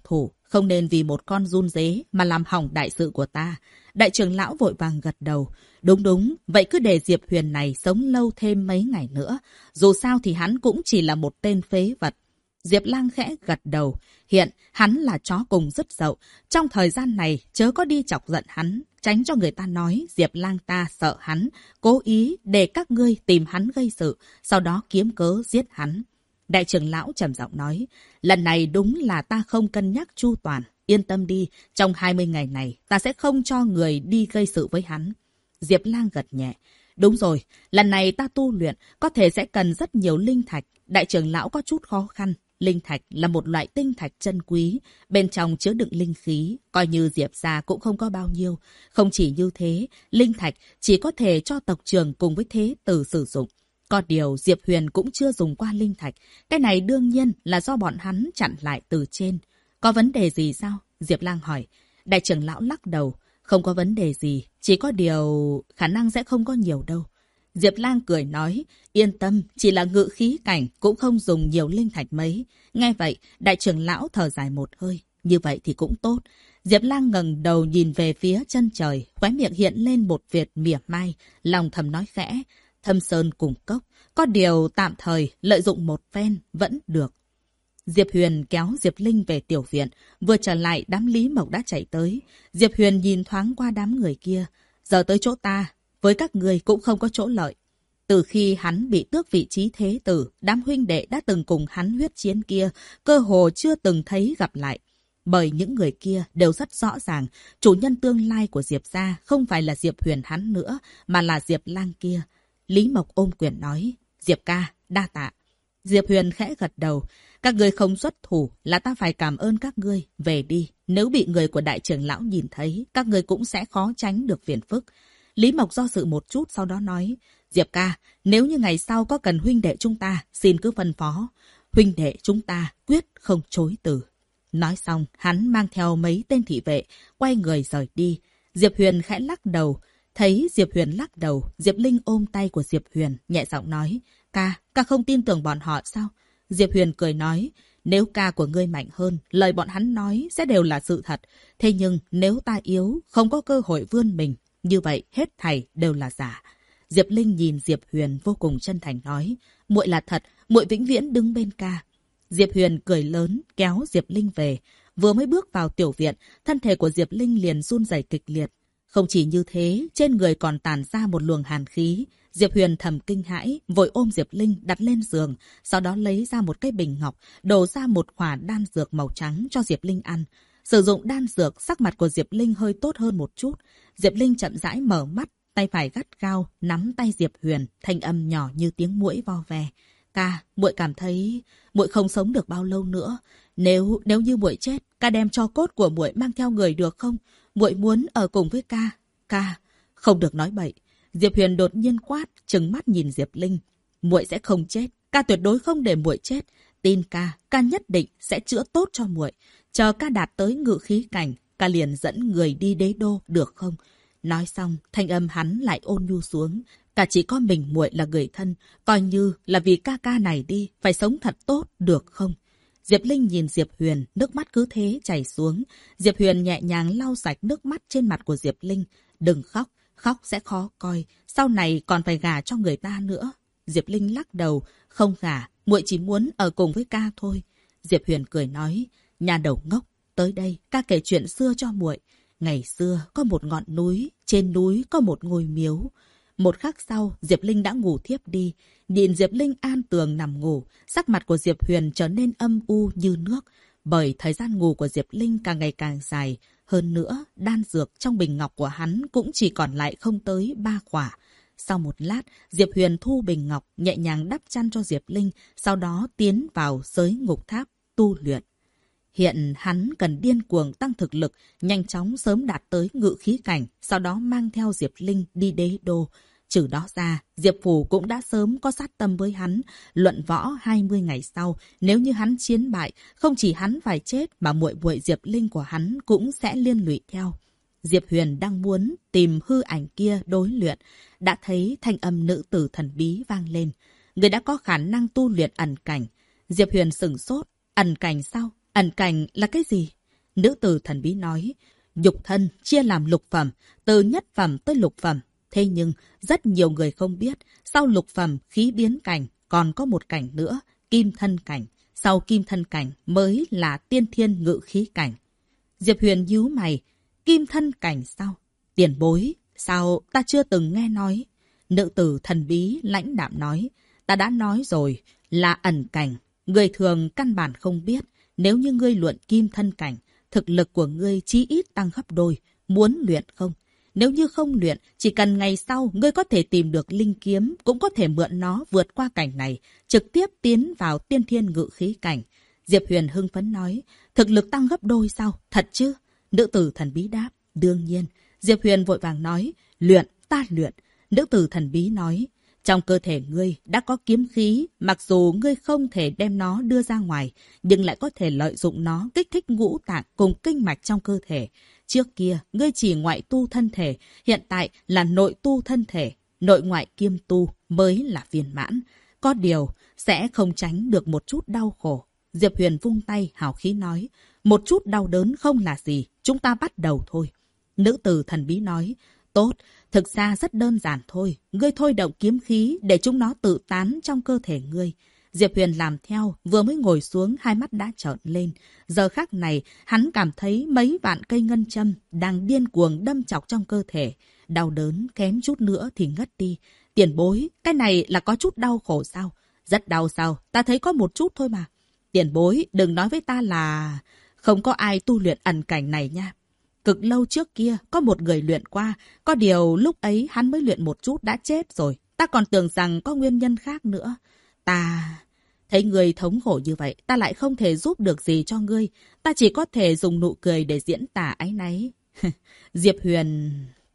không nên vì một con giun dế mà làm hỏng đại sự của ta. Đại trưởng lão vội vàng gật đầu. Đúng, vậy cứ để Diệp Huyền này sống lâu thêm mấy ngày nữa. Dù sao thì hắn cũng chỉ là một tên phế vật. Diệp Lang khẽ gật đầu. Hiện, hắn là chó cùng rất dậu. Trong thời gian này, chớ có đi chọc giận hắn. Tránh cho người ta nói Diệp Lang ta sợ hắn. Cố ý để các ngươi tìm hắn gây sự. Sau đó kiếm cớ giết hắn. Đại trưởng lão trầm giọng nói. Lần này đúng là ta không cân nhắc chu toàn. Yên tâm đi, trong 20 ngày này, ta sẽ không cho người đi gây sự với hắn. Diệp Lang gật nhẹ. Đúng rồi, lần này ta tu luyện, có thể sẽ cần rất nhiều linh thạch. Đại trưởng lão có chút khó khăn. Linh thạch là một loại tinh thạch chân quý, bên trong chứa đựng linh khí, coi như Diệp gia cũng không có bao nhiêu. Không chỉ như thế, linh thạch chỉ có thể cho tộc trưởng cùng với thế tử sử dụng. Có điều Diệp Huyền cũng chưa dùng qua linh thạch, cái này đương nhiên là do bọn hắn chặn lại từ trên. Có vấn đề gì sao? Diệp Lang hỏi. Đại trưởng lão lắc đầu. Không có vấn đề gì, chỉ có điều khả năng sẽ không có nhiều đâu. Diệp Lang cười nói, yên tâm, chỉ là ngự khí cảnh cũng không dùng nhiều linh thạch mấy. Nghe vậy, đại trưởng lão thở dài một hơi. Như vậy thì cũng tốt. Diệp Lang ngẩng đầu nhìn về phía chân trời, khóe miệng hiện lên một vệt mỉa mai, lòng thầm nói khẽ, thâm sơn cùng cốc, có điều tạm thời lợi dụng một phen vẫn được. Diệp Huyền kéo Diệp Linh về tiểu viện, vừa trở lại đám Lý Mộc đã chạy tới. Diệp Huyền nhìn thoáng qua đám người kia, giờ tới chỗ ta, với các người cũng không có chỗ lợi. Từ khi hắn bị tước vị trí thế tử, đám huynh đệ đã từng cùng hắn huyết chiến kia, cơ hồ chưa từng thấy gặp lại. Bởi những người kia đều rất rõ ràng, chủ nhân tương lai của Diệp gia không phải là Diệp Huyền hắn nữa, mà là Diệp Lang kia. Lý Mộc ôm quyền nói, Diệp ca, đa tạ. Diệp Huyền khẽ gật đầu, các ngươi không xuất thủ là ta phải cảm ơn các ngươi, về đi. Nếu bị người của đại trưởng lão nhìn thấy, các ngươi cũng sẽ khó tránh được phiền phức. Lý Mộc do dự một chút sau đó nói, Diệp ca, nếu như ngày sau có cần huynh đệ chúng ta, xin cứ phân phó. Huynh đệ chúng ta quyết không chối từ. Nói xong, hắn mang theo mấy tên thị vệ, quay người rời đi. Diệp Huyền khẽ lắc đầu. Thấy Diệp Huyền lắc đầu, Diệp Linh ôm tay của Diệp Huyền, nhẹ giọng nói, ca không tin tưởng bọn họ sao? Diệp Huyền cười nói, nếu ca của ngươi mạnh hơn, lời bọn hắn nói sẽ đều là sự thật. Thế nhưng nếu ta yếu, không có cơ hội vươn mình, như vậy hết thảy đều là giả. Diệp Linh nhìn Diệp Huyền vô cùng chân thành nói, muội là thật, muội vĩnh viễn đứng bên ca. Diệp Huyền cười lớn, kéo Diệp Linh về. Vừa mới bước vào tiểu viện, thân thể của Diệp Linh liền run rẩy kịch liệt. Không chỉ như thế, trên người còn tản ra một luồng hàn khí. Diệp Huyền thầm kinh hãi, vội ôm Diệp Linh đặt lên giường, sau đó lấy ra một cái bình ngọc, đổ ra một quả đan dược màu trắng cho Diệp Linh ăn. Sử dụng đan dược, sắc mặt của Diệp Linh hơi tốt hơn một chút. Diệp Linh chậm rãi mở mắt, tay phải gắt gao nắm tay Diệp Huyền, thanh âm nhỏ như tiếng muỗi vo ve. Ca, muội cảm thấy muội không sống được bao lâu nữa. Nếu như muội chết, ca đem tro cốt của muội mang theo người được không? Muội muốn ở cùng với ca. Ca, không được nói bậy. Diệp Huyền đột nhiên quát, trừng mắt nhìn Diệp Linh. Muội sẽ không chết, ca tuyệt đối không để muội chết. Tin ca nhất định sẽ chữa tốt cho muội. Chờ ca đạt tới ngự khí cảnh, ca liền dẫn người đi đế đô được không? Nói xong, thanh âm hắn lại ôn nhu xuống. Cả chỉ có mình muội là người thân, coi như là vì ca này đi, phải sống thật tốt được không? Diệp Linh nhìn Diệp Huyền, nước mắt cứ thế chảy xuống. Diệp Huyền nhẹ nhàng lau sạch nước mắt trên mặt của Diệp Linh. Đừng khóc, khóc sẽ khó coi, sau này còn phải gả cho người ta nữa. Diệp Linh lắc đầu, không gả, muội chỉ muốn ở cùng với ca thôi. Diệp Huyền cười nói, nhà đầu ngốc, tới đây ca kể chuyện xưa cho muội. Ngày xưa có một ngọn núi, trên núi có một ngôi miếu. Một khắc sau, Diệp Linh đã ngủ thiếp đi. Nhìn Diệp Linh an tường nằm ngủ, sắc mặt của Diệp Huyền trở nên âm u như nước. Bởi thời gian ngủ của Diệp Linh càng ngày càng dài. Hơn nữa, đan dược trong bình ngọc của hắn cũng chỉ còn lại không tới 3 quả. Sau một lát, Diệp Huyền thu bình ngọc, nhẹ nhàng đắp chăn cho Diệp Linh, sau đó tiến vào giới ngục tháp, tu luyện. Hiện hắn cần điên cuồng tăng thực lực, nhanh chóng sớm đạt tới ngự khí cảnh, sau đó mang theo Diệp Linh đi đế đô. Trừ đó ra, Diệp Phủ cũng đã sớm có sát tâm với hắn, luận võ 20 ngày sau, nếu như hắn chiến bại, không chỉ hắn phải chết mà muội muội Diệp Linh của hắn cũng sẽ liên lụy theo. Diệp Huyền đang muốn tìm hư ảnh kia đối luyện, đã thấy thanh âm nữ tử thần bí vang lên. Người đã có khả năng tu luyện ẩn cảnh. Diệp Huyền sửng sốt, ẩn cảnh sao? Ẩn cảnh là cái gì? Nữ tử thần bí nói, nhục thân chia làm lục phẩm, từ nhất phẩm tới lục phẩm. Thế nhưng, rất nhiều người không biết, sau lục phẩm khí biến cảnh còn có một cảnh nữa, kim thân cảnh. Sau kim thân cảnh mới là tiên thiên ngự khí cảnh. Diệp Huyền nhíu mày, kim thân cảnh sao? Tiền bối, sao ta chưa từng nghe nói? Nữ tử thần bí lãnh đạm nói, ta đã nói rồi, là ẩn cảnh. Người thường căn bản không biết, nếu như ngươi luận kim thân cảnh, thực lực của ngươi chí ít tăng gấp đôi, muốn luyện không? Nếu như không luyện, chỉ cần ngày sau ngươi có thể tìm được linh kiếm, cũng có thể mượn nó vượt qua cảnh này, trực tiếp tiến vào tiên thiên ngự khí cảnh. Diệp Huyền hưng phấn nói, thực lực tăng gấp đôi sao? Thật chứ? Nữ tử thần bí đáp, đương nhiên. Diệp Huyền vội vàng nói, luyện, ta luyện. Nữ tử thần bí nói, trong cơ thể ngươi đã có kiếm khí, mặc dù ngươi không thể đem nó đưa ra ngoài, nhưng lại có thể lợi dụng nó kích thích ngũ tạng cùng kinh mạch trong cơ thể. Trước kia, ngươi chỉ ngoại tu thân thể, hiện tại là nội tu thân thể, nội ngoại kiêm tu mới là viên mãn. Có điều, sẽ không tránh được một chút đau khổ. Diệp Huyền vung tay hào khí nói, một chút đau đớn không là gì, chúng ta bắt đầu thôi. Nữ tử thần bí nói, tốt, thực ra rất đơn giản thôi. Ngươi thôi động kiếm khí để chúng nó tự tán trong cơ thể ngươi. Diệp Huyền làm theo, vừa mới ngồi xuống, hai mắt đã trợn lên. Giờ khắc này, hắn cảm thấy mấy vạn cây ngân châm đang điên cuồng đâm chọc trong cơ thể. Đau đớn, kém chút nữa thì ngất đi. Tiền bối, cái này là có chút đau khổ sao? Rất đau sao? Ta thấy có một chút thôi mà. Tiền bối, đừng nói với ta là không có ai tu luyện ẩn cảnh này nha. Cực lâu trước kia, có một người luyện qua. Có điều lúc ấy hắn mới luyện một chút đã chết rồi. Ta còn tưởng rằng có nguyên nhân khác nữa. Ta thấy người thống khổ như vậy, ta lại không thể giúp được gì cho ngươi. Ta chỉ có thể dùng nụ cười để diễn tả áy náy. Diệp Huyền...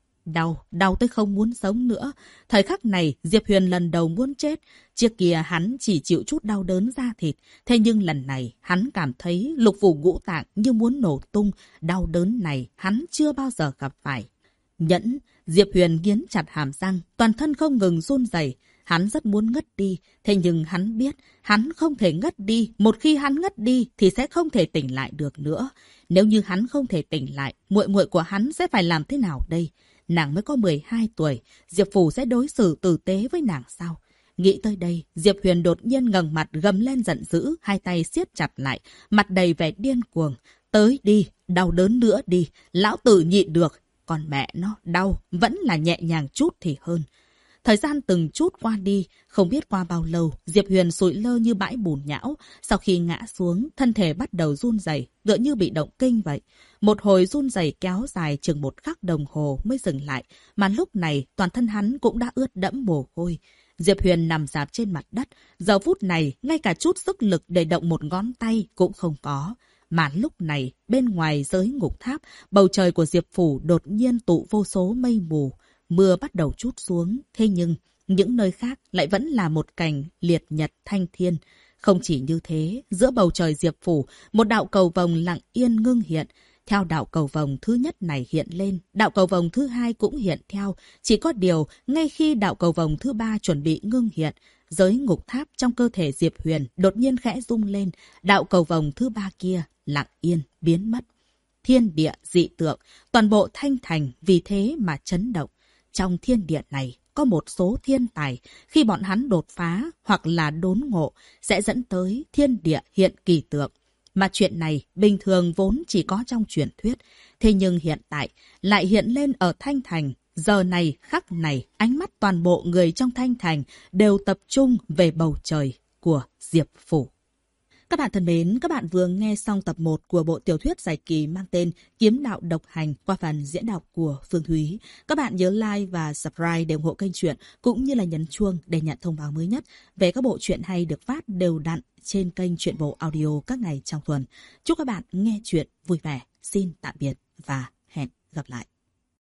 Đau tới không muốn sống nữa. Thời khắc này, Diệp Huyền lần đầu muốn chết. Trước kia hắn chỉ chịu chút đau đớn da thịt. Thế nhưng lần này, hắn cảm thấy lục phủ ngũ tạng như muốn nổ tung. Đau đớn này, hắn chưa bao giờ gặp phải. Nhẫn, Diệp Huyền nghiến chặt hàm răng, toàn thân không ngừng run rẩy. Hắn rất muốn ngất đi, thế nhưng hắn biết, hắn không thể ngất đi. Một khi hắn ngất đi, thì sẽ không thể tỉnh lại được nữa. Nếu như hắn không thể tỉnh lại, muội muội của hắn sẽ phải làm thế nào đây? Nàng mới có 12 tuổi, Diệp Phủ sẽ đối xử tử tế với nàng sao? Nghĩ tới đây, Diệp Huyền đột nhiên ngẩng mặt gầm lên giận dữ, hai tay siết chặt lại, mặt đầy vẻ điên cuồng. Tới đi, đau đớn nữa đi, lão tử nhịn được. Còn mẹ nó, đau, vẫn là nhẹ nhàng chút thì hơn. Thời gian từng chút qua đi, không biết qua bao lâu, Diệp Huyền sụi lơ như bãi bùn nhão. Sau khi ngã xuống, thân thể bắt đầu run rẩy, tựa như bị động kinh vậy. Một hồi run rẩy kéo dài chừng 1 khắc đồng hồ mới dừng lại, mà lúc này toàn thân hắn cũng đã ướt đẫm mồ hôi. Diệp Huyền nằm rạp trên mặt đất, giờ phút này ngay cả chút sức lực để động một ngón tay cũng không có. Mà lúc này, bên ngoài giới ngục tháp, bầu trời của Diệp Phủ đột nhiên tụ vô số mây mù. Mưa bắt đầu trút xuống, thế nhưng những nơi khác lại vẫn là một cảnh liệt nhật thanh thiên. Không chỉ như thế, giữa bầu trời Diệp Phủ, một đạo cầu vồng lặng yên ngưng hiện. Theo đạo cầu vồng thứ nhất này hiện lên, đạo cầu vồng thứ hai cũng hiện theo. Chỉ có điều, ngay khi đạo cầu vồng thứ ba chuẩn bị ngưng hiện, giới ngục tháp trong cơ thể Diệp Huyền đột nhiên khẽ rung lên. Đạo cầu vồng thứ ba kia lặng yên biến mất. Thiên địa dị tượng, toàn bộ Thanh Thành vì thế mà chấn động. Trong thiên địa này có một số thiên tài, khi bọn hắn đột phá hoặc là đốn ngộ sẽ dẫn tới thiên địa hiện kỳ tượng. Mà chuyện này bình thường vốn chỉ có trong truyền thuyết, thế nhưng hiện tại lại hiện lên ở Thanh Thành. Giờ này khắc này, ánh mắt toàn bộ người trong Thanh Thành đều tập trung về bầu trời của Diệp Phủ. Các bạn thân mến, các bạn vừa nghe xong tập 1 của bộ tiểu thuyết dài kỳ mang tên Kiếm Đạo Độc Hành qua phần diễn đọc của Phương Thúy. Các bạn nhớ like và subscribe để ủng hộ kênh truyện, cũng như là nhấn chuông để nhận thông báo mới nhất về các bộ truyện hay được phát đều đặn trên kênh Truyện Bộ Audio các ngày trong tuần. Chúc các bạn nghe truyện vui vẻ. Xin tạm biệt và hẹn gặp lại.